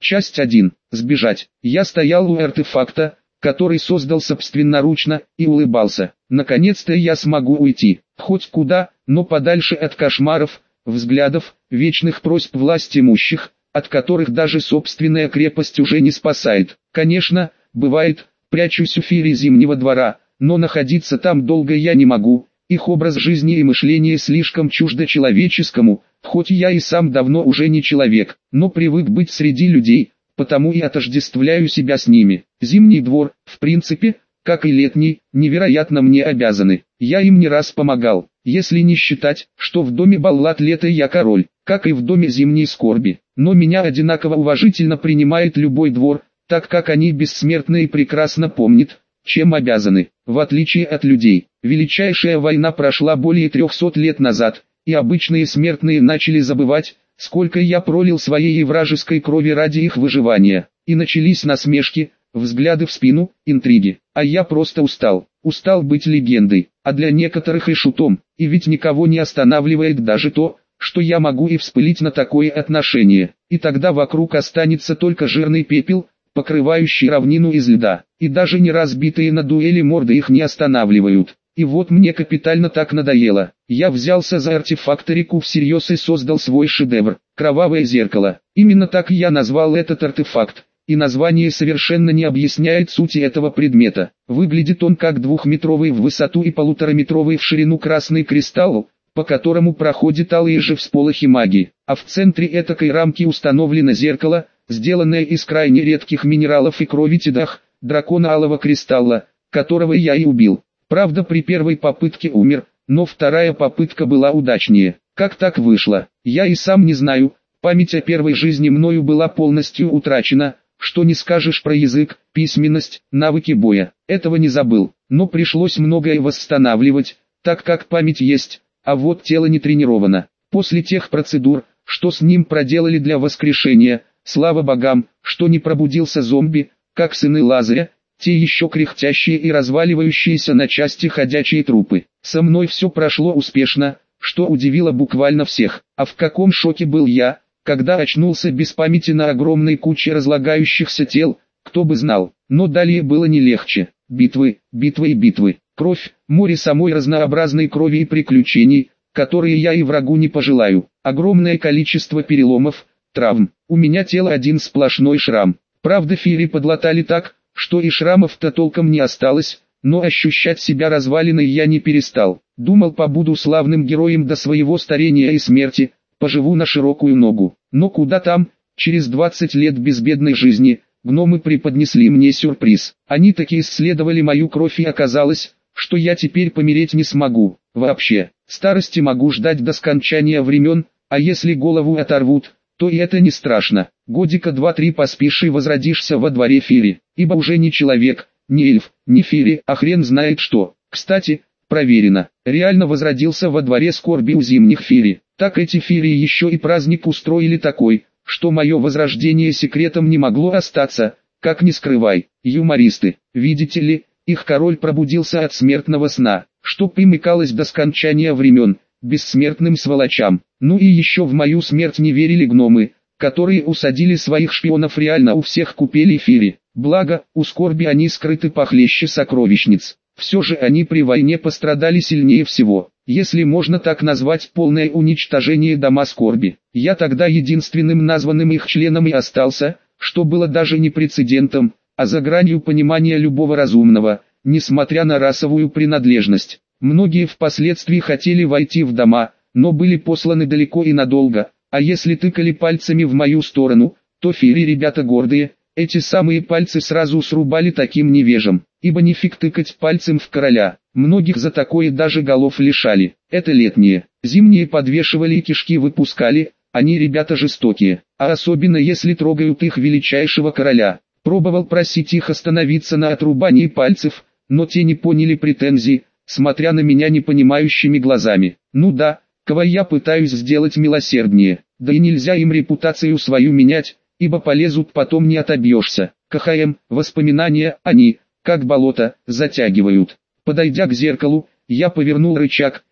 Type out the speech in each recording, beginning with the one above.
Часть 1. Сбежать. Я стоял у артефакта, который создал собственноручно, и улыбался. Наконец-то я смогу уйти, хоть куда, но подальше от кошмаров, взглядов, вечных просьб власть имущих, от которых даже собственная крепость уже не спасает. Конечно, бывает, прячусь у феи Зимнего двора, но находиться там долго я не могу. Их образ жизни и мышления слишком чуждо человеческому, хоть я и сам давно уже не человек, но привык быть среди людей, потому и отождествляю себя с ними. Зимний двор, в принципе, как и летний, невероятно мне обязаны. Я им не раз помогал, если не считать, что в доме Баллад лета я король, как и в доме Зимней скорби. Но меня одинаково уважительно принимает любой двор, так как они бессмертны и прекрасно помнят, чем обязаны. В отличие от людей, величайшая война прошла более 300 лет назад, и обычные смертные начали забывать, сколько я пролил своей и вражеской крови ради их выживания. И начались насмешки, взгляды в спину, интриги. А я просто устал быть легендой, а для некоторых и шутом, и ведь никого не останавливает даже то, что я могу и вспылить на такое отношение. И тогда вокруг останется только жирный пепел, покрывающий равнину из льда, и даже не разбитые на дуэли морды их не останавливают. И вот мне капитально так надоело. Я взялся за артефакторику всерьез и создал свой шедевр – кровавое зеркало. Именно так я назвал этот артефакт, и название совершенно не объясняет сути этого предмета. Выглядит он как 2-метровый в высоту и 1,5-метровый в ширину красный кристалл, по которому проходят алые же всполохи магии, а в центре этакой рамки установлено зеркало, сделанное из крайне редких минералов и крови Тидах, дракона алого кристалла, которого я и убил. Правда, при первой попытке умер, но вторая попытка была удачнее. Как так вышло, я и сам не знаю, память о первой жизни мною была полностью утрачена, что не скажешь про язык, письменность, навыки боя. Этого не забыл, но пришлось многое восстанавливать, так как память есть, а вот тело не тренировано. После тех процедур, что с ним проделали для воскрешения, слава богам, что не пробудился зомби, как сыны Лазаря, те еще кряхтящие и разваливающиеся на части ходячие трупы. Со мной все прошло успешно, что удивило буквально всех. А в каком шоке был я, когда очнулся без памяти на огромной куче разлагающихся тел, кто бы знал. Но далее было не легче. Битвы, битвы и битвы. Кровь, море самой разнообразной крови и приключений, которые я и врагу не пожелаю. Огромное количество переломов, травм. У меня тело один сплошной шрам. Правда, фири подлатали так, что и шрамов-то толком не осталось, но ощущать себя развалиной я не перестал. Думал, побуду славным героем до своего старения и смерти, поживу на широкую ногу. Но куда там, через 20 лет безбедной жизни, гномы преподнесли мне сюрприз. Они таки исследовали мою кровь, и оказалось, что я теперь помереть не смогу. Вообще, старости могу ждать до скончания времен, а если голову оторвут, то и это не страшно. Годика 2-3 поспишь и возродишься во дворе фири, ибо уже не человек, не эльф, не фири, а хрен знает что. Кстати, проверено, реально возродился во дворе скорби у зимних фири. Так эти фири еще и праздник устроили такой, что мое возрождение секретом не могло остаться, как ни скрывай. Юмористы, видите ли, их король пробудился от смертного сна, что примыкалось до скончания времен, бессмертным сволочам. Ну и еще в мою смерть не верили гномы, которые усадили своих шпионов реально у всех купели фири. Благо, у скорби они скрыты похлеще сокровищниц. Все же они при войне пострадали сильнее всего, если можно так назвать полное уничтожение дома скорби. Я тогда единственным названным их членом и остался, что было даже не прецедентом, а за гранью понимания любого разумного, несмотря на расовую принадлежность. Многие впоследствии хотели войти в дома, но были посланы далеко и надолго, а если тыкали пальцами в мою сторону, то фири ребята гордые, эти самые пальцы сразу срубали таким невежам, ибо нифиг тыкать пальцем в короля, многих за такое даже голов лишали. Это летние, зимние подвешивали и кишки выпускали, они ребята жестокие, а особенно если трогают их величайшего короля. Пробовал просить их остановиться на отрубании пальцев, но те не поняли претензий, смотря на меня непонимающими глазами. Ну да, кого я пытаюсь сделать милосерднее, да и нельзя им репутацию свою менять, ибо полезут потом не отобьешься. КХМ, воспоминания, они, как болото, затягивают. Подойдя к зеркалу, я повернул рычаг,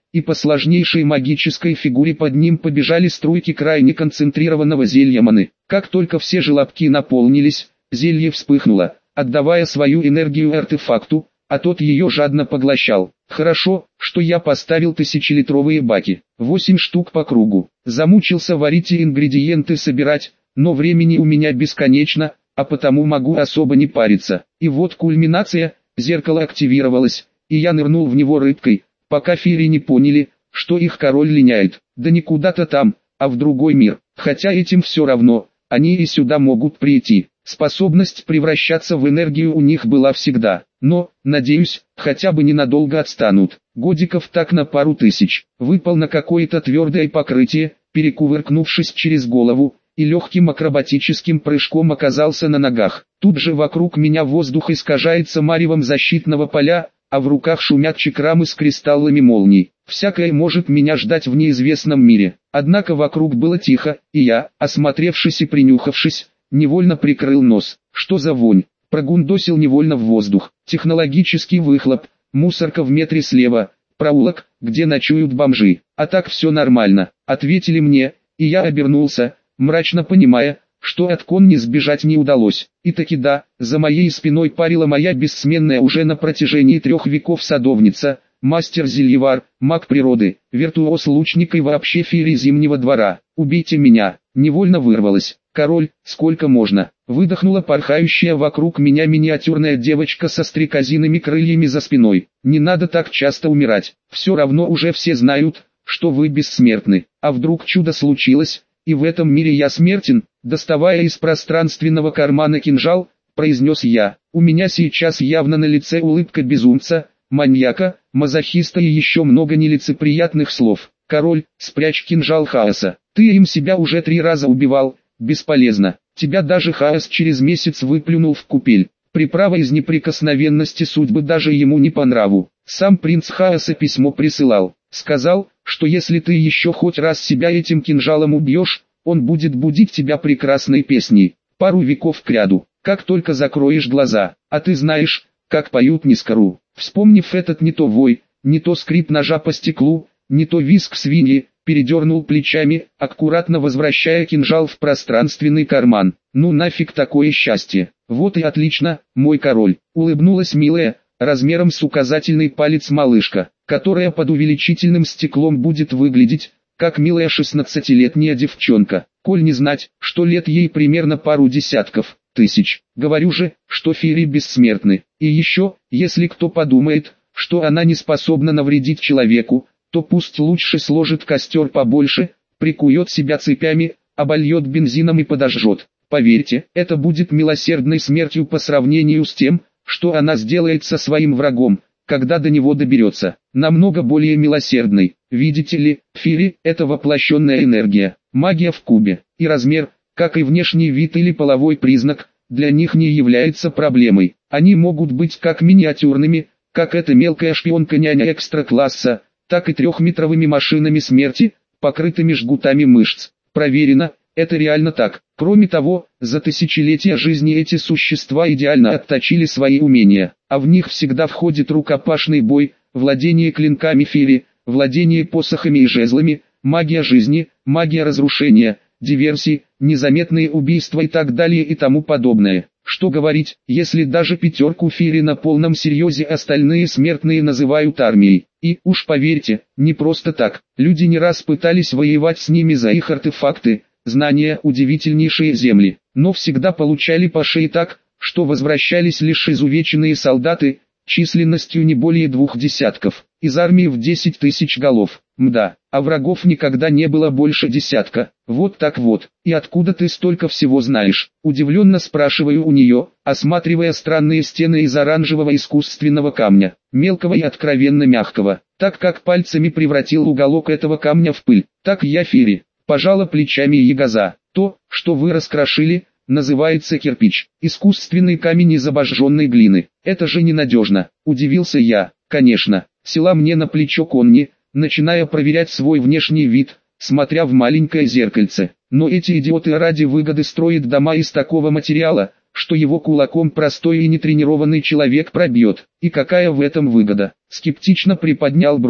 и по сложнейшей магической фигуре под ним побежали струйки крайне концентрированного зелья маны. Как только все желобки наполнились, зелье вспыхнуло, отдавая свою энергию артефакту, а тот ее жадно поглощал. Хорошо, что я поставил тысячелитровые баки, 8 штук по кругу. Замучился варить и ингредиенты собирать, но времени у меня бесконечно, а потому могу особо не париться. И вот кульминация, зеркало активировалось, и я нырнул в него рыбкой, пока феи не поняли, что их король линяет. Да не куда-то там, а в другой мир. Хотя этим все равно, они и сюда могут прийти. Способность превращаться в энергию у них была всегда. Но, надеюсь, хотя бы ненадолго отстанут. Годиков так на пару тысяч. Выпал на какое-то твердое покрытие, перекувыркнувшись через голову, и легким акробатическим прыжком оказался на ногах. Тут же вокруг меня воздух искажается маревом защитного поля, а в руках шумят чакрамы с кристаллами молний. Всякое может меня ждать в неизвестном мире. Однако вокруг было тихо, и я, осмотревшись и принюхавшись, невольно прикрыл нос. Что за вонь? Прогундосил невольно в воздух. Технологический выхлоп, мусорка в метре слева, проулок, где ночуют бомжи. А так все нормально, ответили мне, и я обернулся, мрачно понимая, что от конни сбежать не удалось. И таки да, за моей спиной парила моя бессменная уже на протяжении 3 веков садовница, мастер-зельевар, маг природы, виртуоз лучник и вообще феерия Зимнего двора. «Убейте меня!» Невольно вырвалось. «Король, сколько можно?» Выдохнула порхающая вокруг меня миниатюрная девочка со стрекозиными крыльями за спиной. «Не надо так часто умирать, все равно уже все знают, что вы бессмертны. А вдруг чудо случилось, и в этом мире я смертен?» Доставая из пространственного кармана кинжал, произнес я. У меня сейчас явно на лице улыбка безумца, маньяка, мазохиста и еще много нелицеприятных слов. «Король, спрячь кинжал хаоса. Ты им себя уже 3 раза убивал, бесполезно. Тебя даже хаос через месяц выплюнул в купель. Приправа из неприкосновенности судьбы даже ему не по нраву. Сам принц хаоса письмо присылал. Сказал, что если ты еще хоть раз себя этим кинжалом убьешь, он будет будить тебя прекрасной песней, пару веков кряду, как только закроешь глаза. А ты знаешь, как поют Нискару. Вспомнив этот не то вой, не то скрип ножа по стеклу, не то визг свиньи, передернул плечами, аккуратно возвращая кинжал в пространственный карман. Ну нафиг такое счастье. Вот и отлично, мой король. Улыбнулась милая, размером с указательный палец малышка, которая под увеличительным стеклом будет выглядеть, как милая 16-летняя девчонка. Коль не знать, что лет ей примерно пару десятков тысяч. Говорю же, что феи бессмертны. И еще, если кто подумает, что она не способна навредить человеку, то пусть лучше сложит костер побольше, прикует себя цепями, обольет бензином и подожжет. Поверьте, это будет милосердной смертью по сравнению с тем, что она сделает со своим врагом, когда до него доберется. Намного более милосердной. Видите ли, феи – это воплощенная энергия, магия в кубе, и размер, как и внешний вид или половой признак, для них не является проблемой. Они могут быть как миниатюрными, как эта мелкая шпионка-няня экстра-класса, так и 3-метровыми машинами смерти, покрытыми жгутами мышц. Проверено, это реально так. Кроме того, за тысячелетия жизни эти существа идеально отточили свои умения, а в них всегда входит рукопашный бой, владение клинками феи, владение посохами и жезлами, магия жизни, магия разрушения, диверсии, незаметные убийства и так далее и тому подобное. Что говорить, если даже 5 феи на полном серьезе остальные смертные называют армией. И, уж поверьте, не просто так. Люди не раз пытались воевать с ними за их артефакты, знания, удивительнейшие земли, но всегда получали по шее так, что возвращались лишь изувеченные солдаты, численностью не более 2 десятков, из армии в 10 тысяч голов. Мда, а врагов никогда не было больше десятка. Вот так вот. И откуда ты столько всего знаешь? Удивленно спрашиваю у нее, осматривая странные стены из оранжевого искусственного камня, мелкого и откровенно мягкого, так как пальцами превратил уголок этого камня в пыль. Так я феи. Пожала плечами Ягоза. То, что вы раскрошили, называется кирпич. Искусственный камень из обожженной глины. Это же ненадежно. Удивился я. Конечно. Села мне на плечо Конни, начиная проверять свой внешний вид, смотря в маленькое зеркальце. Но эти идиоты ради выгоды строят дома из такого материала, что его кулаком простой и нетренированный человек пробьет. И какая в этом выгода? Скептично приподнял брови.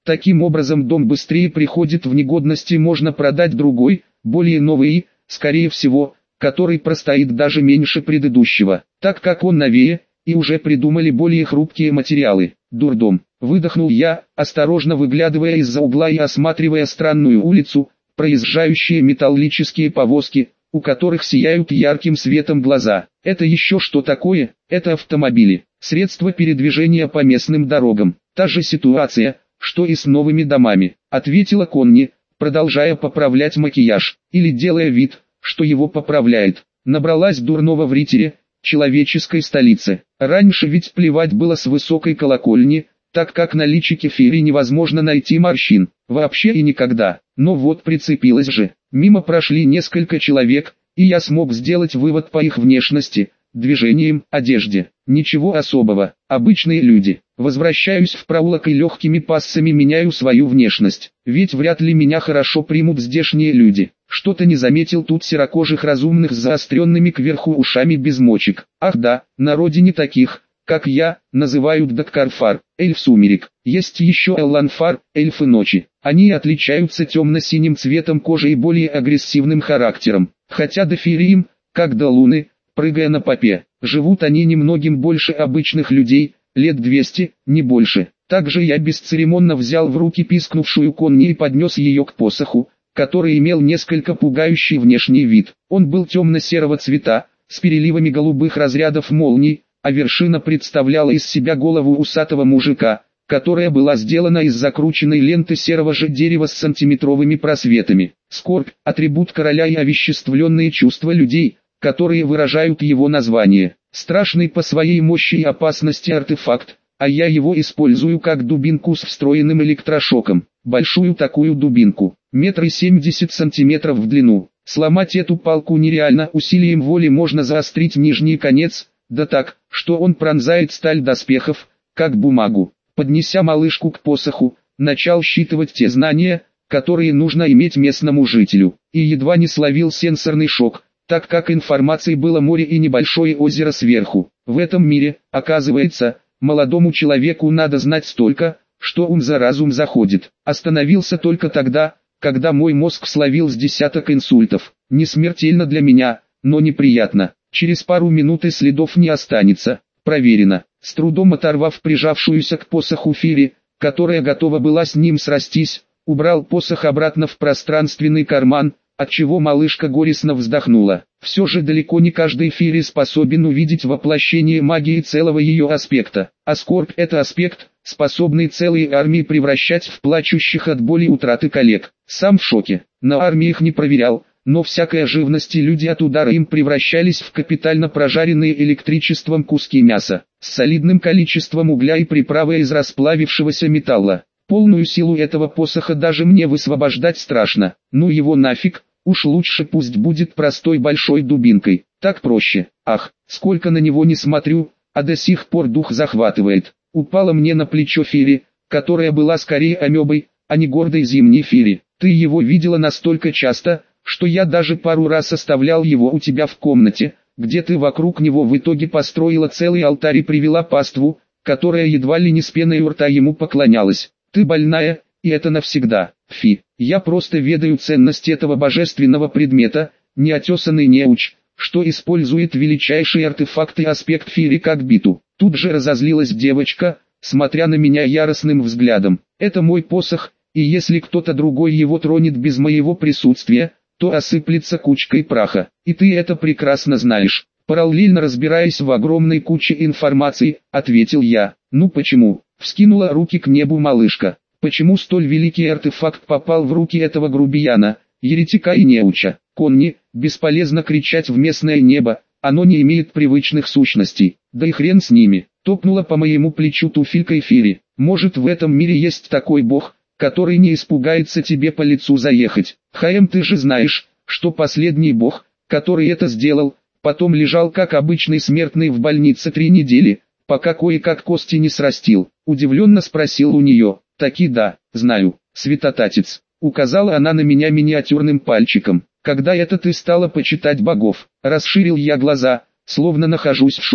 Таким образом дом быстрее приходит в негодность и можно продать другой, более новый и, скорее всего, который простоит даже меньше предыдущего, так как он новее, и уже придумали более хрупкие материалы. Дурдом. Выдохнул я, осторожно выглядывая из-за угла и осматривая странную улицу, проезжающие металлические повозки, у которых сияют ярким светом глаза. Это еще что такое? Это автомобили, средства передвижения по местным дорогам. Та же ситуация, что и с новыми домами, ответила Конни, продолжая поправлять макияж, или делая вид, что его поправляет. Набралась дурного в Ритере, человеческой столице. Раньше ведь плевать было с высокой колокольни, так как на личике Фири невозможно найти морщин, вообще и никогда. Но вот прицепилась же. Мимо прошли несколько человек, и я смог сделать вывод по их внешности, движениям, одежде. Ничего особого, обычные люди. Возвращаюсь в проулок и легкими пассами меняю свою внешность, ведь вряд ли меня хорошо примут здешние люди. Что-то не заметил тут серокожих разумных с заостренными кверху ушами без мочек. Ах да, на родине таких, как я, называют Даккарфар, эльф сумерек. Есть еще Элланфар, эльфы ночи. Они отличаются темно-синим цветом кожи и более агрессивным характером. Хотя до Фириим, как до Луны, прыгая на попе, живут они немногим больше обычных людей, лет 200, не больше. Также я бесцеремонно взял в руки пискнувшую Конни и поднес ее к посоху, который имел несколько пугающий внешний вид. Он был темно-серого цвета, с переливами голубых разрядов молний, а вершина представляла из себя голову усатого мужика, которая была сделана из закрученной ленты серого же дерева с сантиметровыми просветами. Скорбь – атрибут короля и овеществленные чувства людей, которые выражают его название. Страшный по своей мощи и опасности артефакт, а я его использую как дубинку с встроенным электрошоком. Большую такую дубинку, 1,70 см в длину. Сломать эту палку нереально, усилием воли можно заострить нижний конец, да так, что он пронзает сталь доспехов, как бумагу. Поднеся малышку к посоху, начал считывать те знания, которые нужно иметь местному жителю, и едва не словил сенсорный шок, так как информации было море и небольшое озеро сверху. В этом мире, оказывается, молодому человеку надо знать столько, что ум за разум заходит. Остановился только тогда, когда мой мозг словил с десяток инсультов. Не смертельно для меня, но неприятно. Через пару минут и следов не останется. Проверено. С трудом оторвав прижавшуюся к посоху Фири, которая готова была с ним срастись, убрал посох обратно в пространственный карман, отчего малышка горестно вздохнула. Все же далеко не каждый Фири способен увидеть воплощение магии целого ее аспекта. А скорбь – это аспект, способный целые армии превращать в плачущих от боли утраты коллег. Сам в шоке. На армиях не проверял, но всякая живность и люди от удара им превращались в капитально прожаренные электричеством куски мяса, с солидным количеством угля и приправой из расплавившегося металла. Полную силу этого посоха даже мне высвобождать страшно. Ну его нафиг, уж лучше пусть будет простой большой дубинкой, так проще. Ах, сколько на него не смотрю, а до сих пор дух захватывает. Упала мне на плечо Фири, которая была скорее амебой, а не гордой зимней Фири. Ты его видела настолько часто, что я даже пару раз оставлял его у тебя в комнате, где ты вокруг него в итоге построила целый алтарь и привела паству, которая едва ли не с пеной у рта ему поклонялась. Ты больная, и это навсегда. Фи, я просто ведаю ценность этого божественного предмета, неотесанный неуч, что использует величайший артефакт и аспект Фири как биту. Тут же разозлилась девочка, смотря на меня яростным взглядом. Это мой посох, и если кто-то другой его тронет без моего присутствия, то осыплется кучкой праха. И ты это прекрасно знаешь. Параллельно разбираясь в огромной куче информации, ответил я. Ну почему? Вскинула руки к небу малышка. Почему столь великий артефакт попал в руки этого грубияна, еретика и неуча? Конни, бесполезно кричать в местное небо, оно не имеет привычных сущностей. Да и хрен с ними. Топнула по моему плечу туфелькой Фири. Может, в этом мире есть такой бог, который не испугается тебе по лицу заехать. Хаем, ты же знаешь, что последний бог, который это сделал, потом лежал как обычный смертный в больнице 3 недели, пока кое-как кости не срастил. Удивленно спросил у нее. Таки да, знаю, святотатец. Указала она на меня миниатюрным пальчиком. Когда это ты стала почитать богов? Расширил я глаза, словно нахожусь в шоке.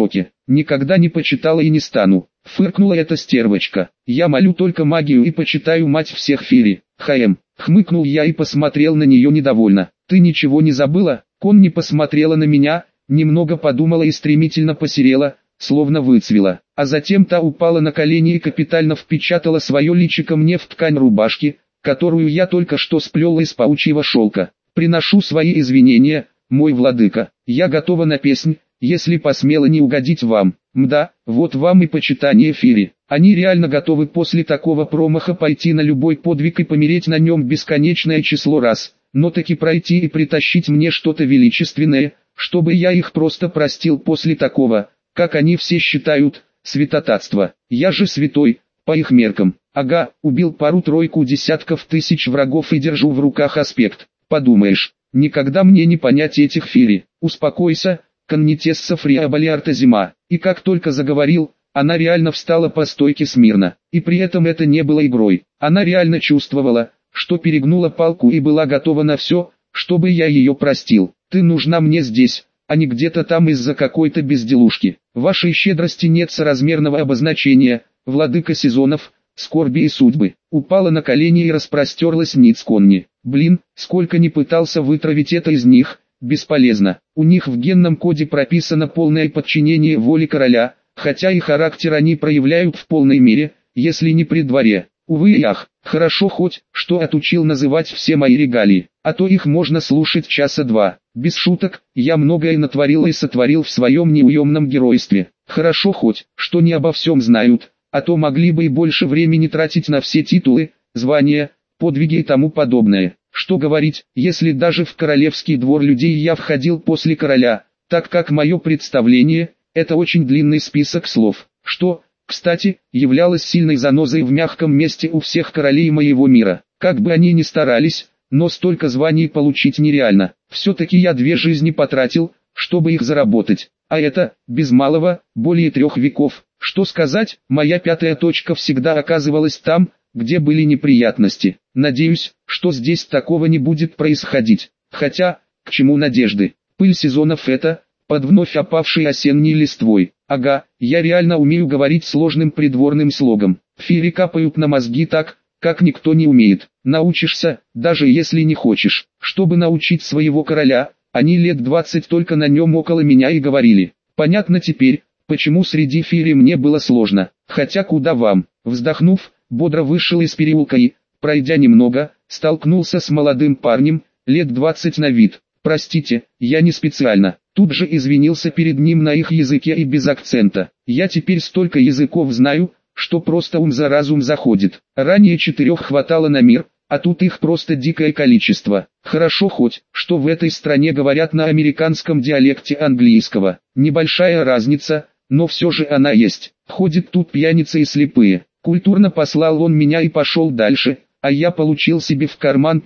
никогда не почитала и не стану. Фыркнула эта стервочка. Я молю только магию и почитаю мать всех фери. Хмыкнул я и посмотрел на нее недовольно. Ты ничего не забыла? Конни посмотрела на меня, немного подумала и стремительно посерела, словно выцвела. А затем та упала на колени и капитально впечатала свое личико мне в ткань рубашки, которую я только что сплела из паучьего шелка. Приношу свои извинения, мой владыка. Я готова на песнь, если посмела не угодить вам. Мда, вот вам и почитание фери. Они реально готовы после такого промаха пойти на любой подвиг и помереть на нем бесконечное число раз, но таки пройти и притащить мне что-то величественное, чтобы я их просто простил после такого, как они все считают, святотатства. Я же святой, по их меркам. Ага, убил пару-тройку десятков тысяч врагов и держу в руках аспект. Подумаешь, никогда мне не понять этих фери. Успокойся, Коннитесса Фриабалиарта зима. И как только заговорил, она реально встала по стойке смирно. И при этом это не было игрой. Она реально чувствовала, что перегнула палку и была готова на все, чтобы я ее простил. Ты нужна мне здесь, а не где-то там из-за какой-то безделушки. Вашей щедрости нет соразмерного обозначения, владыка сезонов, скорби и судьбы. Упала на колени и распростерлась ниц Конни. Блин, сколько ни пытался вытравить это из них, бесполезно. У них в генном коде прописано полное подчинение воле короля, хотя и характер они проявляют в полной мере, если не при дворе. Увы и ах, хорошо хоть, что отучил называть все мои регалии, а то их можно слушать часа два. Без шуток, я многое натворил и сотворил в своем неуемном геройстве. Хорошо хоть, что не обо всем знают, а то могли бы и больше времени тратить на все титулы, звания, подвиги и тому подобное. Что говорить, если даже в королевский двор людей я входил после короля, так как мое представление – это очень длинный список слов, что, кстати, являлось сильной занозой в мягком месте у всех королей моего мира. Как бы они ни старались, но столько званий получить нереально. Все-таки я 2 жизни потратил, чтобы их заработать. А это, без малого, более 3 веков. Что сказать, моя 5-я точка всегда оказывалась там, где были неприятности. Надеюсь, что здесь такого не будет происходить. Хотя, к чему надежды? Пыль сезонов это, под вновь опавшей осенней листвой. Ага, я реально умею говорить сложным придворным слогом. Фери капают на мозги так, как никто не умеет. Научишься, даже если не хочешь. Чтобы научить своего короля, они лет 20 только на нем около меня и говорили. Понятно теперь, почему среди фери мне было сложно. Хотя куда вам? Вздохнув, бодро вышел из переулка и, пройдя немного, столкнулся с молодым парнем, лет 20 на вид. Простите, я не специально. Тут же извинился перед ним на их языке и без акцента. Я теперь столько языков знаю, что просто ум за разум заходит. Ранее 4 хватало на мир, а тут их просто дикое количество. Хорошо хоть, что в этой стране говорят на американском диалекте английского. Небольшая разница, но все же она есть. Ходят тут пьяницы и слепые. Культурно послал он меня и пошел дальше, а я получил себе в карман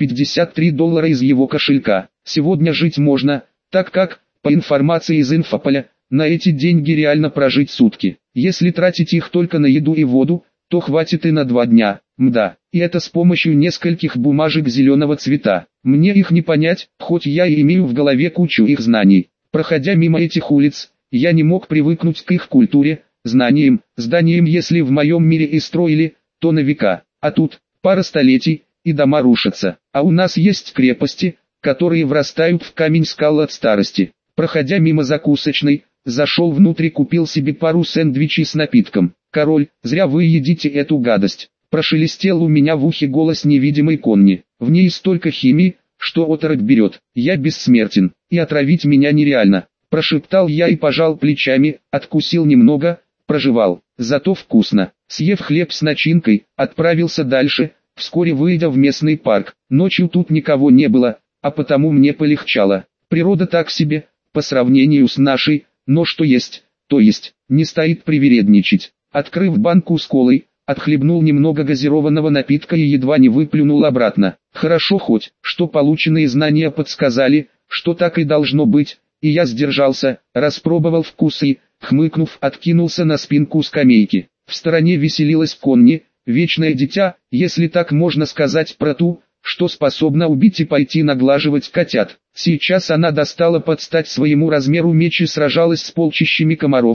$53 из его кошелька. Сегодня жить можно, так как, по информации из инфополя, на эти деньги реально прожить сутки. Если тратить их только на еду и воду, то хватит и на 2 дня. Мда, и это с помощью нескольких бумажек зеленого цвета. Мне их не понять, хоть я и имею в голове кучу их знаний. Проходя мимо этих улиц, я не мог привыкнуть к их культуре, знаниям, зданиям, если в моем мире и строили, то на века. А тут, пара столетий, и дома рушатся. А у нас есть крепости, которые врастают в камень скал от старости. Проходя мимо закусочной, зашел внутрь и купил себе пару сэндвичей с напитком. «Король, зря вы едите эту гадость», – прошелестел у меня в ухе голос невидимой Конни. «В ней столько химии, что оторопь берет. Я бессмертен, и отравить меня нереально», – прошептал я и пожал плечами, откусил немного, прожевал. Зато вкусно. Съев хлеб с начинкой, отправился дальше, вскоре выйдя в местный парк. Ночью тут никого не было, а потому мне полегчало. Природа так себе, по сравнению с нашей, но что есть, то есть, не стоит привередничать. Открыв банку с колой, отхлебнул немного газированного напитка и едва не выплюнул обратно. Хорошо хоть, что полученные знания подсказали, что так и должно быть, и я сдержался, распробовал вкус и, хмыкнув, откинулся на спинку скамейки. В стороне веселилась Конни, вечное дитя, если так можно сказать про ту, что способна убить и пойти наглаживать котят. Сейчас она достала под стать своему размеру меч и сражалась с полчищами комаров,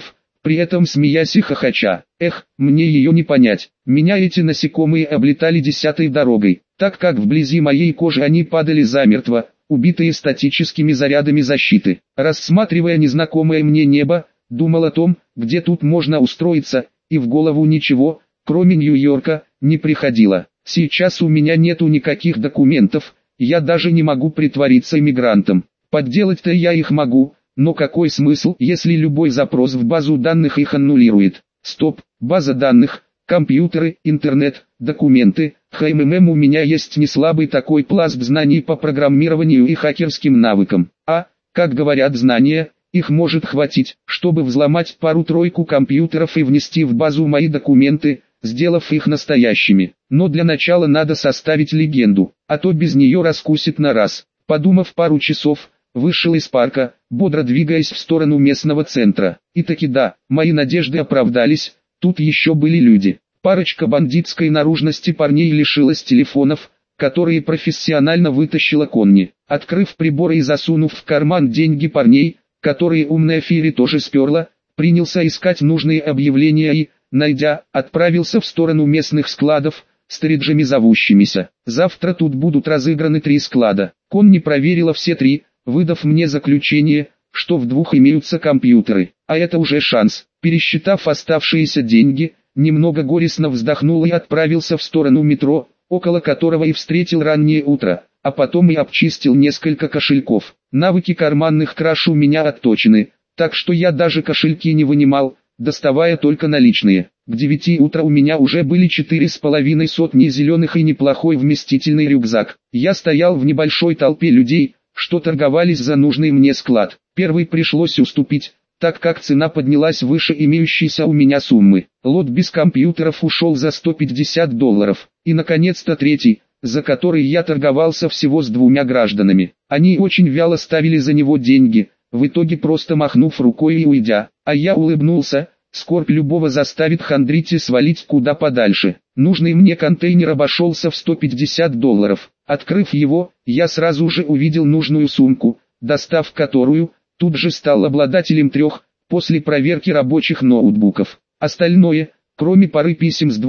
при этом смеясь и хохоча. Эх, мне ее не понять. Меня эти насекомые облетали десятой дорогой, так как вблизи моей кожи они падали замертво, убитые статическими зарядами защиты. Рассматривая незнакомое мне небо, думал о том, где тут можно устроиться, и в голову ничего, кроме Нью-Йорка, не приходило. Сейчас у меня нету никаких документов, я даже не могу притвориться иммигрантом. Подделать-то я их могу, но какой смысл, если любой запрос в базу данных их аннулирует? Стоп, база данных, компьютеры, интернет, документы, ХММ, у меня есть неслабый такой пласт знаний по программированию и хакерским навыкам. А, как говорят, знания, их может хватить, чтобы взломать пару-тройку компьютеров и внести в базу мои документы, сделав их настоящими. Но для начала надо составить легенду, а то без нее раскусит на раз. Подумав пару часов, вышел из парка, бодро двигаясь в сторону местного центра. И таки да, мои надежды оправдались, тут еще были люди. Парочка бандитской наружности парней лишилась телефонов, которые профессионально вытащила Конни. Открыв приборы и засунув в карман деньги парней, которые умная Фири тоже сперла, принялся искать нужные объявления и, найдя, отправился в сторону местных складов, стриджами зовущимися. Завтра тут будут разыграны 3 склада. Конни проверила все 3, выдав мне заключение, что в 2 имеются компьютеры. А это уже шанс. Пересчитав оставшиеся деньги, немного горестно вздохнул и отправился в сторону метро, около которого и встретил раннее утро, а потом и обчистил несколько кошельков. Навыки карманных краж у меня отточены, так что я даже кошельки не вынимал, доставая только наличные. К 9 утра у меня уже были 4,5 сотни зеленых и неплохой вместительный рюкзак. Я стоял в небольшой толпе людей, что торговались за нужный мне склад. Первый пришлось уступить, так как цена поднялась выше имеющейся у меня суммы. Лот без компьютеров ушел за $150. И наконец-то третий, за который я торговался всего с 2 гражданами. Они очень вяло ставили за него деньги, в итоге просто махнув рукой и уйдя. А я улыбнулся, скорбь любого заставит хандрить и свалить куда подальше. Нужный мне контейнер обошелся в $150. Открыв его, я сразу же увидел нужную сумку, достав которую, тут же стал обладателем 3, после проверки рабочих ноутбуков. Остальное, кроме пары писем с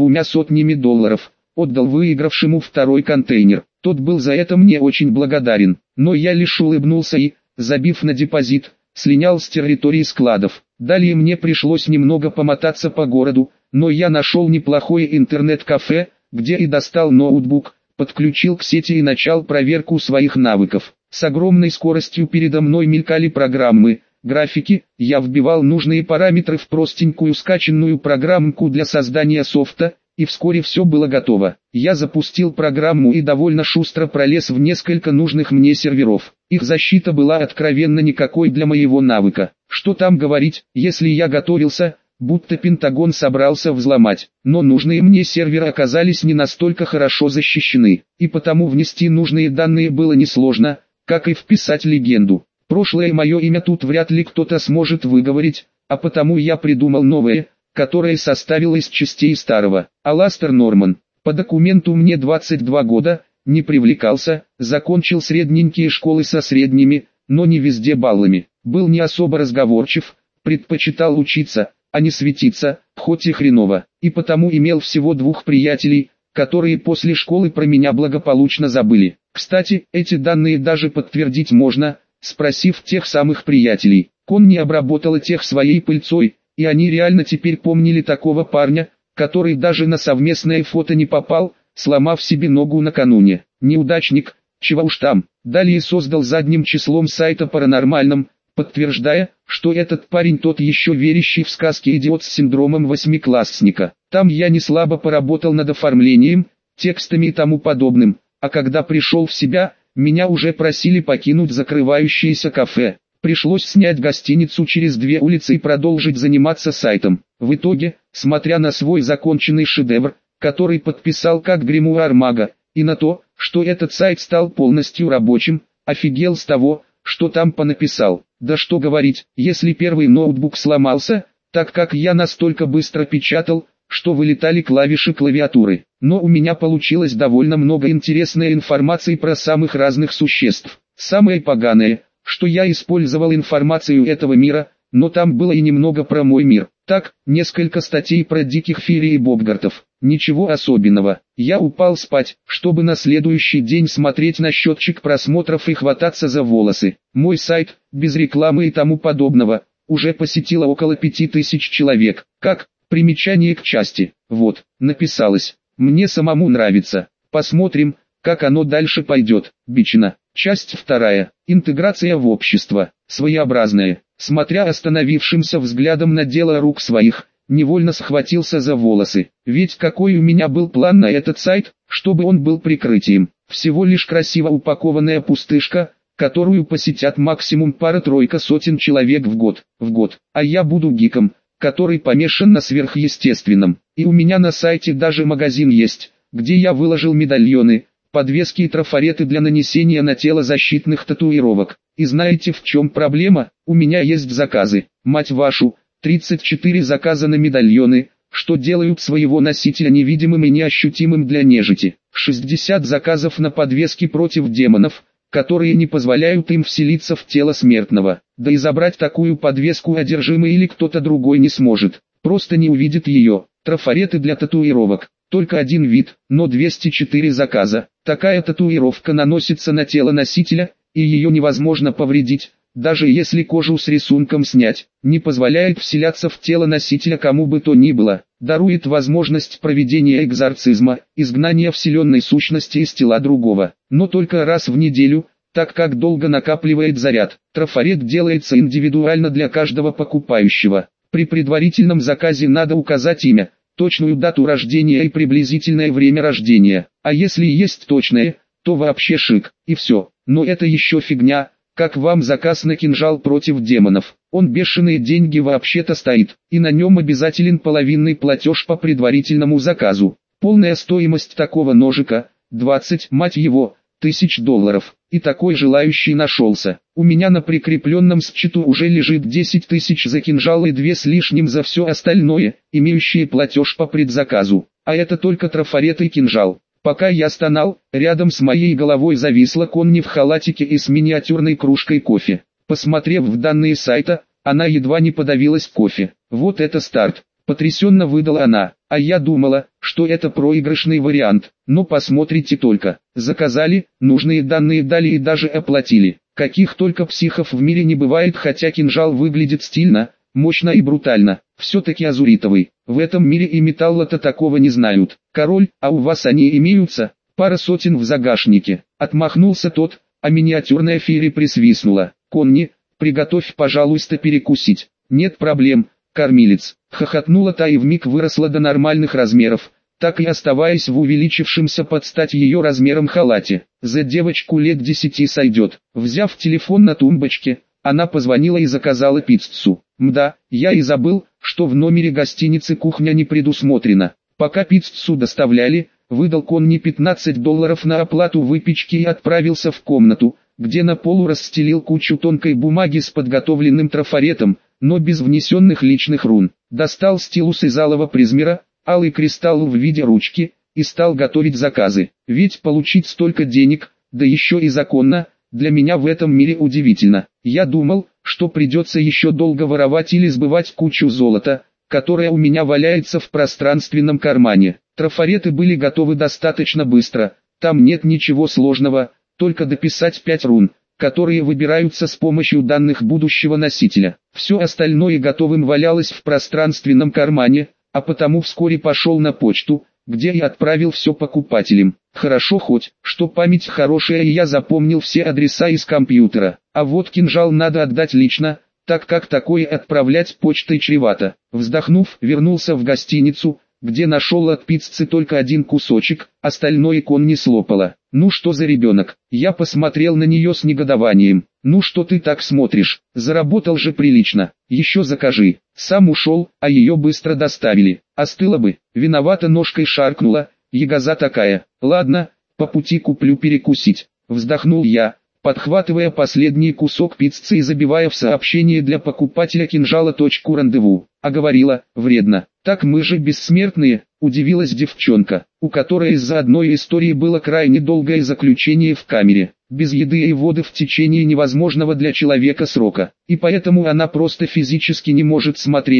$200, отдал выигравшему 2-й контейнер. Тот был за это мне очень благодарен, но я лишь улыбнулся и, забив на депозит, слинял с территории складов. Далее мне пришлось немного помотаться по городу, но я нашел неплохое интернет-кафе, где и достал ноутбук, подключил к сети и начал проверку своих навыков. С огромной скоростью передо мной мелькали программы, графики, я вбивал нужные параметры в простенькую скачанную программку для создания софта, и вскоре все было готово. Я запустил программу и довольно шустро пролез в несколько нужных мне серверов. Их защита была откровенно никакой для моего навыка. Что там говорить, если я готовился, будто Пентагон собрался взломать. Но нужные мне серверы оказались не настолько хорошо защищены, и потому внести нужные данные было несложно, как и вписать легенду. Прошлое мое имя тут вряд ли кто-то сможет выговорить, а потому я придумал новое, которое составило из частей старого. Аластер Норман. По документу мне 22 года, не привлекался, закончил средненькие школы со средними, но не везде баллами. Был не особо разговорчив, предпочитал учиться, а не светиться, хоть и хреново. И потому имел всего 2 приятелей, которые после школы про меня благополучно забыли. Кстати, эти данные даже подтвердить можно, спросив тех самых приятелей. Конни обработала тех своей пыльцой, и они реально теперь помнили такого парня, который даже на совместное фото не попал, сломав себе ногу накануне. Неудачник, чего уж там. Далее создал задним числом сайта паранормальном, подтверждая, что этот парень тот еще верящий в сказки идиот с синдромом 8-классника. Там я не слабо поработал над оформлением, текстами и тому подобным, а когда пришел в себя, меня уже просили покинуть закрывающееся кафе. Пришлось снять гостиницу через 2 улицы и продолжить заниматься сайтом. В итоге, смотря на свой законченный шедевр, который подписал как гримуар мага, и на то, что этот сайт стал полностью рабочим, офигел с того, что там понаписал. Да что говорить, если первый ноутбук сломался, так как я настолько быстро печатал, что вылетали клавиши клавиатуры. Но у меня получилось довольно много интересной информации про самых разных существ. Самое поганое, что я использовал информацию этого мира, но там было и немного про мой мир. Так, несколько статей про диких филей и бобгартов. Ничего особенного. Я упал спать, чтобы на следующий день смотреть на счетчик просмотров и хвататься за волосы. Мой сайт, без рекламы и тому подобного, уже посетило около 5000 человек. Как? Примечание к части. Вот, написалось. Мне самому нравится. Посмотрим, как оно дальше пойдет. Бичина. Часть 2. Интеграция в общество. Своеобразная. Смотря остановившимся взглядом на дело рук своих, невольно схватился за волосы. Ведь какой у меня был план на этот сайт, чтобы он был прикрытием. Всего лишь красиво упакованная пустышка, которую посетят максимум пара-тройка сотен человек в год. А я буду гиком, который помешан на сверхъестественном. И у меня на сайте даже магазин есть, где я выложил медальоны, подвески и трафареты для нанесения на тело защитных татуировок. И знаете, в чем проблема? У меня есть заказы, мать вашу, 34 заказа на медальоны, что делают своего носителя невидимым и неощутимым для нежити. 60 заказов на подвески против демонов, которые не позволяют им вселиться в тело смертного. Да и забрать такую подвеску одержимый или кто-то другой не сможет, просто не увидит ее. Трафареты для татуировок. Только один вид, но 204 заказа. Такая татуировка наносится на тело носителя, и ее невозможно повредить, даже если кожу с рисунком снять. Не позволяет вселяться в тело носителя кому бы то ни было. Дарует возможность проведения экзорцизма, изгнания вселенной сущности из тела другого. Но только раз в неделю, так как долго накапливает заряд. Трафарет делается индивидуально для каждого покупающего. При предварительном заказе надо указать имя, точную дату рождения и приблизительное время рождения. А если есть точное, то вообще шик, и все. Но это еще фигня, как вам заказ на кинжал против демонов. Он бешеные деньги вообще-то стоит, и на нем обязателен половинный платеж по предварительному заказу. Полная стоимость такого ножика, 20, мать его, $1000. И такой желающий нашелся. У меня на прикрепленном счету уже лежит 10 000 за кинжал и 2 с лишним за все остальное, имеющие платеж по предзаказу. А это только трафарет и кинжал. Пока я стонал, рядом с моей головой зависла Конни в халатике и с миниатюрной кружкой кофе. Посмотрев в данные сайта, она едва не подавилась кофе. Вот это старт, потрясенно выдала она. А я думала, что это проигрышный вариант. Но посмотрите только. Заказали, нужные данные дали и даже оплатили. Каких только психов в мире не бывает, хотя кинжал выглядит стильно, мощно и брутально. Все-таки азуритовый. В этом мире и металла-то такого не знают. Король, а у вас они имеются? Пара сотен в загашнике. Отмахнулся тот, а миниатюрная Фири присвистнула. Конни, приготовь, пожалуйста, перекусить. Нет проблем, кормилец. Хохотнула та и вмиг выросла до нормальных размеров, так и оставаясь в увеличившемся под стать ее размером халате. За девочку лет 10 сойдет. Взяв телефон на тумбочке, она позвонила и заказала пиццу. Мда, я и забыл, что в номере гостиницы кухня не предусмотрена. Пока пиццу доставляли, выдал Конни $15 на оплату выпечки и отправился в комнату, где на полу расстелил кучу тонкой бумаги с подготовленным трафаретом, но без внесенных личных рун. Достал стилус из алого призмера, алый кристалл в виде ручки, и стал готовить заказы. Ведь получить столько денег, да еще и законно, для меня в этом мире удивительно. Я думал, что придется еще долго воровать или сбывать кучу золота, которое у меня валяется в пространственном кармане. Трафареты были готовы достаточно быстро, там нет ничего сложного, только дописать 5 рун, которые выбираются с помощью данных будущего носителя. Все остальное готовым валялось в пространственном кармане, а потому вскоре пошел на почту, где и отправил все покупателям. Хорошо хоть, что память хорошая и я запомнил все адреса из компьютера. А вот кинжал надо отдать лично, так как такое отправлять почтой чревато. Вздохнув, вернулся в гостиницу, где нашел от пиццы только один кусочек, остальное Конни слопала. Ну что за ребенок? Я посмотрел на нее с негодованием. Ну что ты так смотришь? Заработал же прилично. Еще закажи. Сам ушел, а ее быстро доставили. Остыла бы. Виновата ножкой шаркнула. Ягоза такая. Ладно, по пути куплю перекусить. Вздохнул я, подхватывая последний кусок пиццы и забивая в сообщение для покупателя кинжала точку рандеву. А говорила, вредно. Так мы же бессмертные, удивилась девчонка, у которой из-за одной истории было крайне долгое заключение в камере, без еды и воды в течение невозможного для человека срока. И поэтому она просто физически не может смотреть,